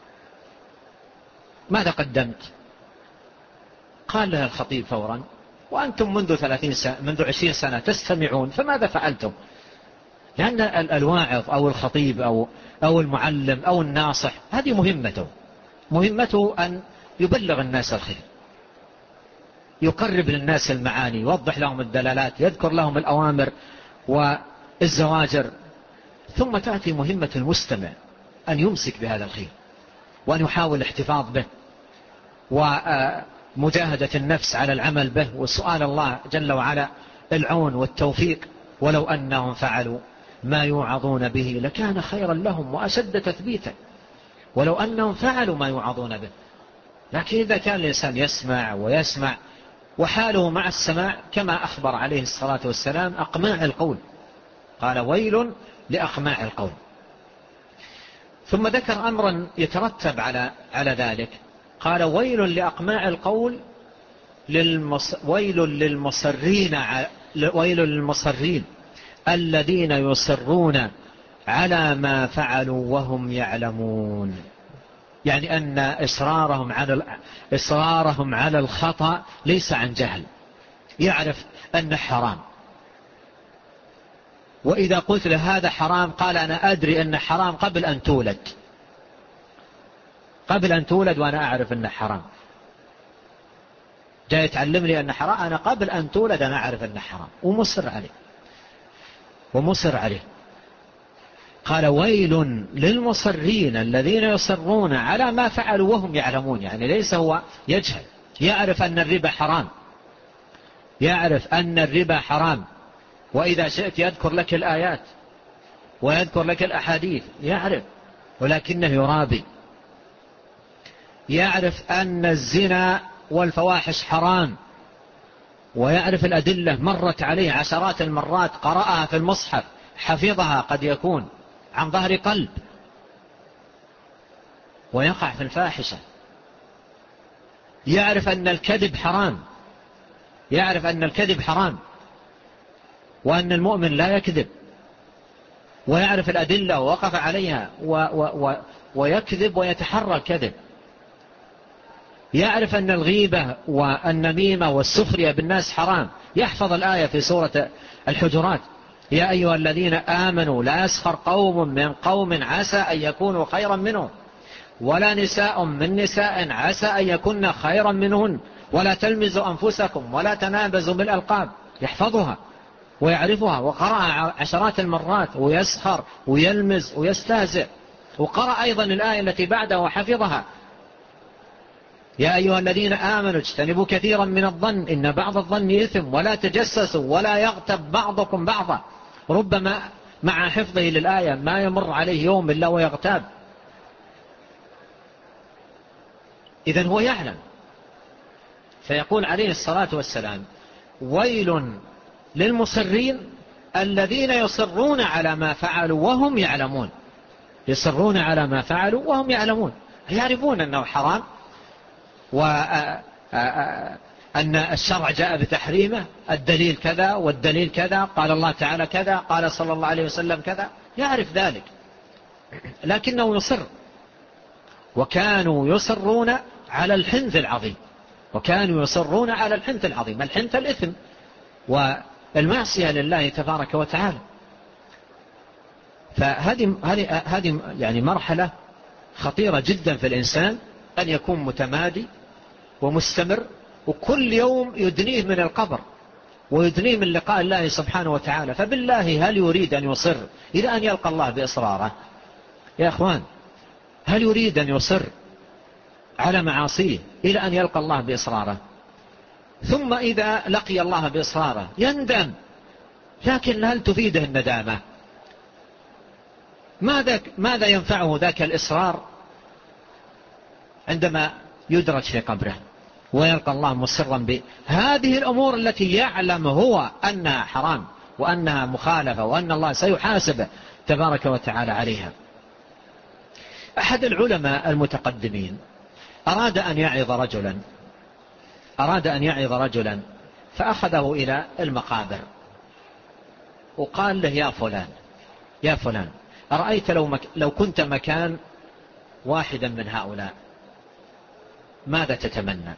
ماذا قدمت؟ قال له الخطيب فورا: وأنتم منذ ثلاثين سنة منذ عشرين سنة تستمعون، فماذا فعلتم؟ لأن الواعظ أو الخطيب أو أو المعلم أو الناصح هذه مهمته، مهمته أن يبلغ الناس الخير، يقرب للناس المعاني، يوضح لهم الدلالات، يذكر لهم الأوامر والزواجر. ثم تأتي مهمة المستمع أن يمسك بهذا الخير وأن يحاول الاحتفاظ به ومجاهدة النفس على العمل به وسؤال الله جل وعلا العون والتوفيق. ولو أنهم فعلوا ما يوعظون به لكان خيرا لهم وأشد تثبيتا، ولو أنهم فعلوا ما يوعظون به. لكن إذا كان الإنسان يسمع ويسمع وحاله مع السماع كما أخبر عليه الصلاة والسلام أقماع القول، قال: ويل لأقماع القول. ثم ذكر أمرا يترتب على على ذلك، قال: ويل لأقماع القول للمص... ويل للمصرين ع... ويل للمصرين الذين يصرون على ما فعلوا وهم يعلمون. يعني أن إصرارهم على إصرارهم على الخطأ ليس عن جهل، يعرف أنه حرام، وإذا قلت له هذا حرام قال: أنا أدري أنه حرام قبل أن تولد، قبل أن تولد وأنا أعرف أنه حرام. جاي تعلمني أنه حرام، أنا قبل أن تولد أنا أعرف أنه حرام، ومصر عليه ومصر عليه. قال: ويل للمصرين الذين يصرون على ما فعلوا وهم يعلمون. يعني ليس هو يجهل، يعرف أن الربا حرام، يعرف أن الربا حرام، وإذا شئت يذكر لك الآيات ويذكر لك الأحاديث، يعرف، ولكنه يرابي. يعرف أن الزنا والفواحش حرام، ويعرف الأدلة، مرت عليه عشرات المرات، قرأها في المصحف، حفظها قد يكون عن ظهر قلب، ويقع في الفاحشة. يعرف أن الكذب حرام، يعرف أن الكذب حرام وأن المؤمن لا يكذب، ويعرف الأدلة ووقف عليها و و و ويكذب ويتحرى الكذب. يعرف أن الغيبة والنميمة والسخرية بالناس حرام، يحفظ الآية في سورة الحجرات: يا أيها الذين آمنوا لا يسخر قوم من قوم عسى أن يكونوا خيرا منهم، ولا نساء من نساء عسى أن يكون خيرا منهن، ولا تلمزوا أنفسكم ولا تنابزوا بالألقاب. يحفظها ويعرفها، وقرأ عشرات المرات، ويسخر ويلمز ويستهزئ، وقرأ أيضا الآية التي بعدها وحفظها: يا أيها الذين آمنوا اجتنبوا كثيرا من الظن إن بعض الظن إثم، ولا تجسسوا ولا يغتب بعضكم بعضا. ربما مع حفظه للآية ما يمر عليه يوم إلا ويغتاب. إذن هو يعلم. فيقول عليه الصلاة والسلام: ويل للمصرين الذين يصرون على ما فعلوا وهم يعلمون. يصرون على ما فعلوا وهم يعلمون، يعرفون أنه حرام، وأن الشرع جاء بتحريمه، الدليل كذا والدليل كذا، قال الله تعالى كذا، قال صلى الله عليه وسلم كذا، يعرف ذلك، لكنه يصر. وكانوا يصرون على الحنث العظيم، وكانوا يصرون على الحنث العظيم. الحنث الإثم والمعصية لله تبارك وتعالى. فهذه هذه يعني مرحلة خطيرة جدا في الإنسان، أن يكون متمادي ومستمر، وكل يوم يدنيه من القبر ويدنيه من لقاء الله سبحانه وتعالى. فبالله هل يريد أن يصر إلى أن يلقى الله بإصراره؟ يا أخوان، هل يريد أن يصر على معاصيه إلى أن يلقى الله بإصراره؟ ثم إذا لقي الله بإصراره يندم، لكن هل تفيده الندامة؟ ماذا, ماذا ينفعه ذاك الإصرار عندما يدرج في قبره ويلقى الله مصرا بهذه الأمور التي يعلم هو أنها حرام وأنها مخالفة وأن الله سيحاسبه تبارك وتعالى عليها. أحد العلماء المتقدمين أراد أن يعظ رجلا أراد أن يعظ رجلا فأخذه إلى المقابر وقال له: يا فلان يا فلان أرأيت لو, مك... لو كنت مكان واحدا من هؤلاء ماذا تتمنى؟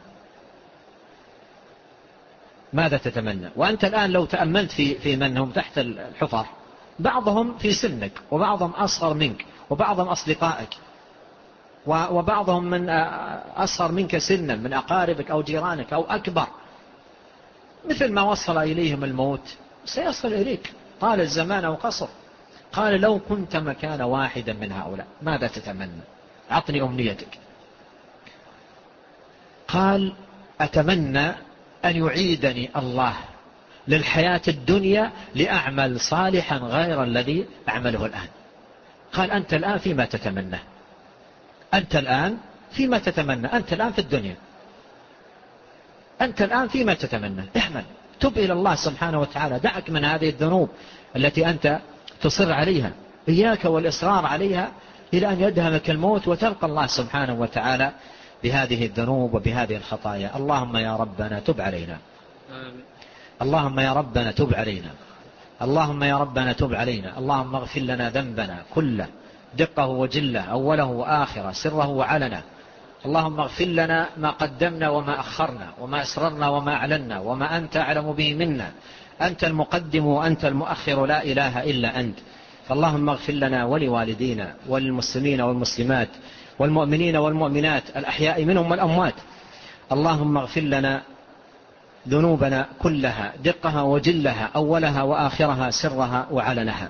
ماذا تتمنى؟ وأنت الآن لو تأملت في, في من هم تحت الحفر، بعضهم في سنك وبعضهم أصغر منك وبعضهم أصدقائك وبعضهم من أصغر منك سنا من أقاربك أو جيرانك أو أكبر. مثل ما وصل إليهم الموت سيصل إليك طال الزمان أو قصر. قال: لو كنت مكان واحدا من هؤلاء ماذا تتمنى؟ أعطني أمنيتك. قال: أتمنى أن يعيدني الله للحياة الدنيا لأعمل صالحا غير الذي أعمله الآن. قال: أنت الآن فيما تتمنى أنت الآن فيما تتمنى أنت الآن في الدنيا أنت الآن فيما تتمنى اعمل، تب إلى الله سبحانه وتعالى، دعك من هذه الذنوب التي أنت تصر عليها، إياك والإصرار عليها إلى أن يدهمك الموت وتلقى الله سبحانه وتعالى بهذه الذنوب وبهذه الخطايا. اللهم يا ربنا تب علينا اللهم يا ربنا تب علينا اللهم يا ربنا تب علينا اللهم اغفر لنا ذنبنا كله دقه وجله أوله وآخره سره وعلنه. اللهم اغفر لنا ما قدمنا وما أخرنا وما أسررنا وما أعلنا وما أنت أعلم به منا. أنت المقدم وأنت المؤخر، لا إله إلا أنت. فاللهم اغفر لنا ولوالدينا وللمسلمين والمسلمات والمؤمنين والمؤمنات الأحياء منهم والأموات. اللهم اغفر لنا ذنوبنا كلها دقها وجلها أولها وآخرها سرها وعلنها.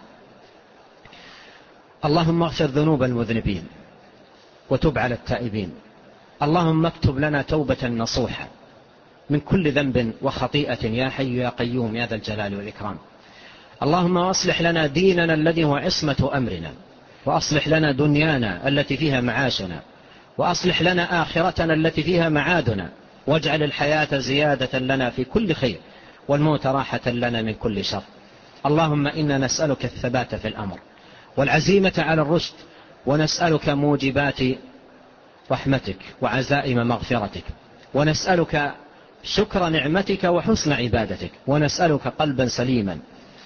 اللهم اغفر ذنوب المذنبين وتب على التائبين. اللهم اكتب لنا توبة نصوحة من كل ذنب وخطيئة يا حي يا قيوم يا ذا الجلال والإكرام. اللهم أصلح لنا ديننا الذي هو عصمة أمرنا، وأصلح لنا دنيانا التي فيها معاشنا، وأصلح لنا آخرتنا التي فيها معادنا، واجعل الحياة زيادة لنا في كل خير والموت راحة لنا من كل شر. اللهم إنا نسألك الثبات في الأمر والعزيمة على الرشد، ونسألك موجبات رحمتك وعزائم مغفرتك، ونسألك شكر نعمتك وحسن عبادتك، ونسألك قلبا سليما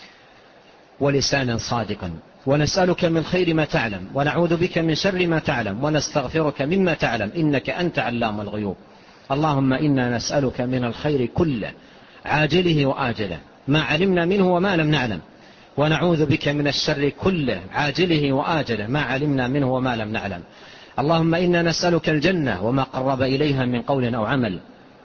ولسانا صادقا، ونسألك من خير ما تعلم ونعوذ بك من شر ما تعلم ونستغفرك مما تعلم إنك أنت علام الغيوب. اللهم إنا نسألك من الخير كله عاجله وآجله ما علمنا منه وما لم نعلم، ونعوذ بك من الشر كله عاجله وآجله ما علمنا منه وما لم نعلم. اللهم إنا نسألك الجنة وما قرب إليها من قول أو عمل،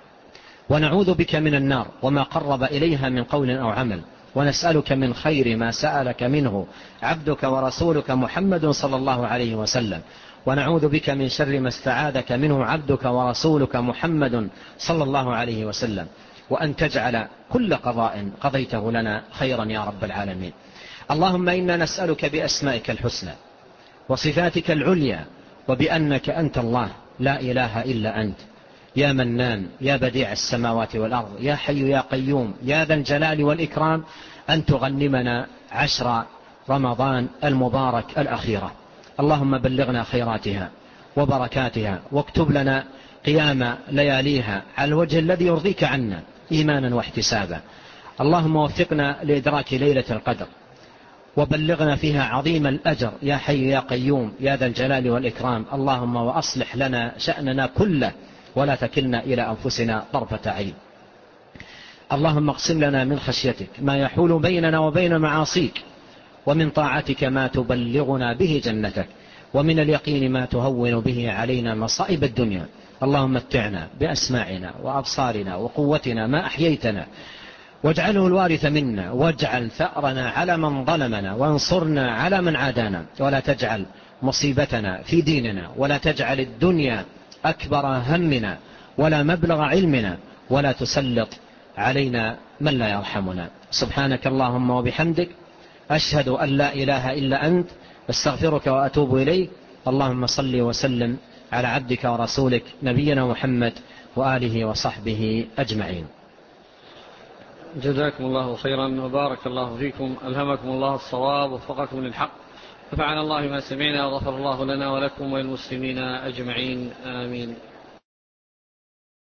ونعوذ بك من النار وما قرب إليها من قول أو عمل، ونسألك من خير ما سألك منه عبدك ورسولك محمد صلى الله عليه وسلم، ونعوذ بك من شر ما استعاذك منه عبدك ورسولك محمد صلى الله عليه وسلم، وأن تجعل كل قضاء قضيته لنا خيرا يا رب العالمين. اللهم إنا نسألك بأسمائك الحسنى وصفاتك العليا وبأنك أنت الله لا إله إلا أنت، يا منان يا بديع السماوات والأرض يا حي يا قيوم يا ذا الجلال والإكرام، أن تغنمنا عشر رمضان المبارك الأخيرة. اللهم بلغنا خيراتها وبركاتها، واكتب لنا قيام لياليها على الوجه الذي يرضيك عنا إيمانا واحتسابا. اللهم وفقنا لإدراك ليلة القدر وبلغنا فيها عظيم الأجر يا حي يا قيوم يا ذا الجلال والإكرام. اللهم وأصلح لنا شأننا كله ولا تكلنا إلى أنفسنا طرفة عين. اللهم اقسم لنا من خشيتك ما يحول بيننا وبين معاصيك، ومن طاعتك ما تبلغنا به جنتك، ومن اليقين ما تهون به علينا مصائب الدنيا. اللهم متعنا بأسماعنا وأبصارنا وقوتنا ما أحييتنا، واجعله الوارث منا، واجعل ثأرنا على من ظلمنا، وانصرنا على من عادانا، ولا تجعل مصيبتنا في ديننا، ولا تجعل الدنيا أكبر همنا ولا مبلغ علمنا، ولا تسلط علينا من لا يرحمنا. سبحانك اللهم وبحمدك، أشهد أن لا إله إلا أنت، استغفرك وأتوب إليك. اللهم صل وسلم على عبدك ورسولك نبينا محمد وآله وصحبه أجمعين. جزاكم الله خيرا وبارك الله فيكم، ألهمكم الله الصواب ووفقكم للحق، نفعنا الله ما سمعنا وغفر الله لنا ولكم وللمسلمين أجمعين، آمين.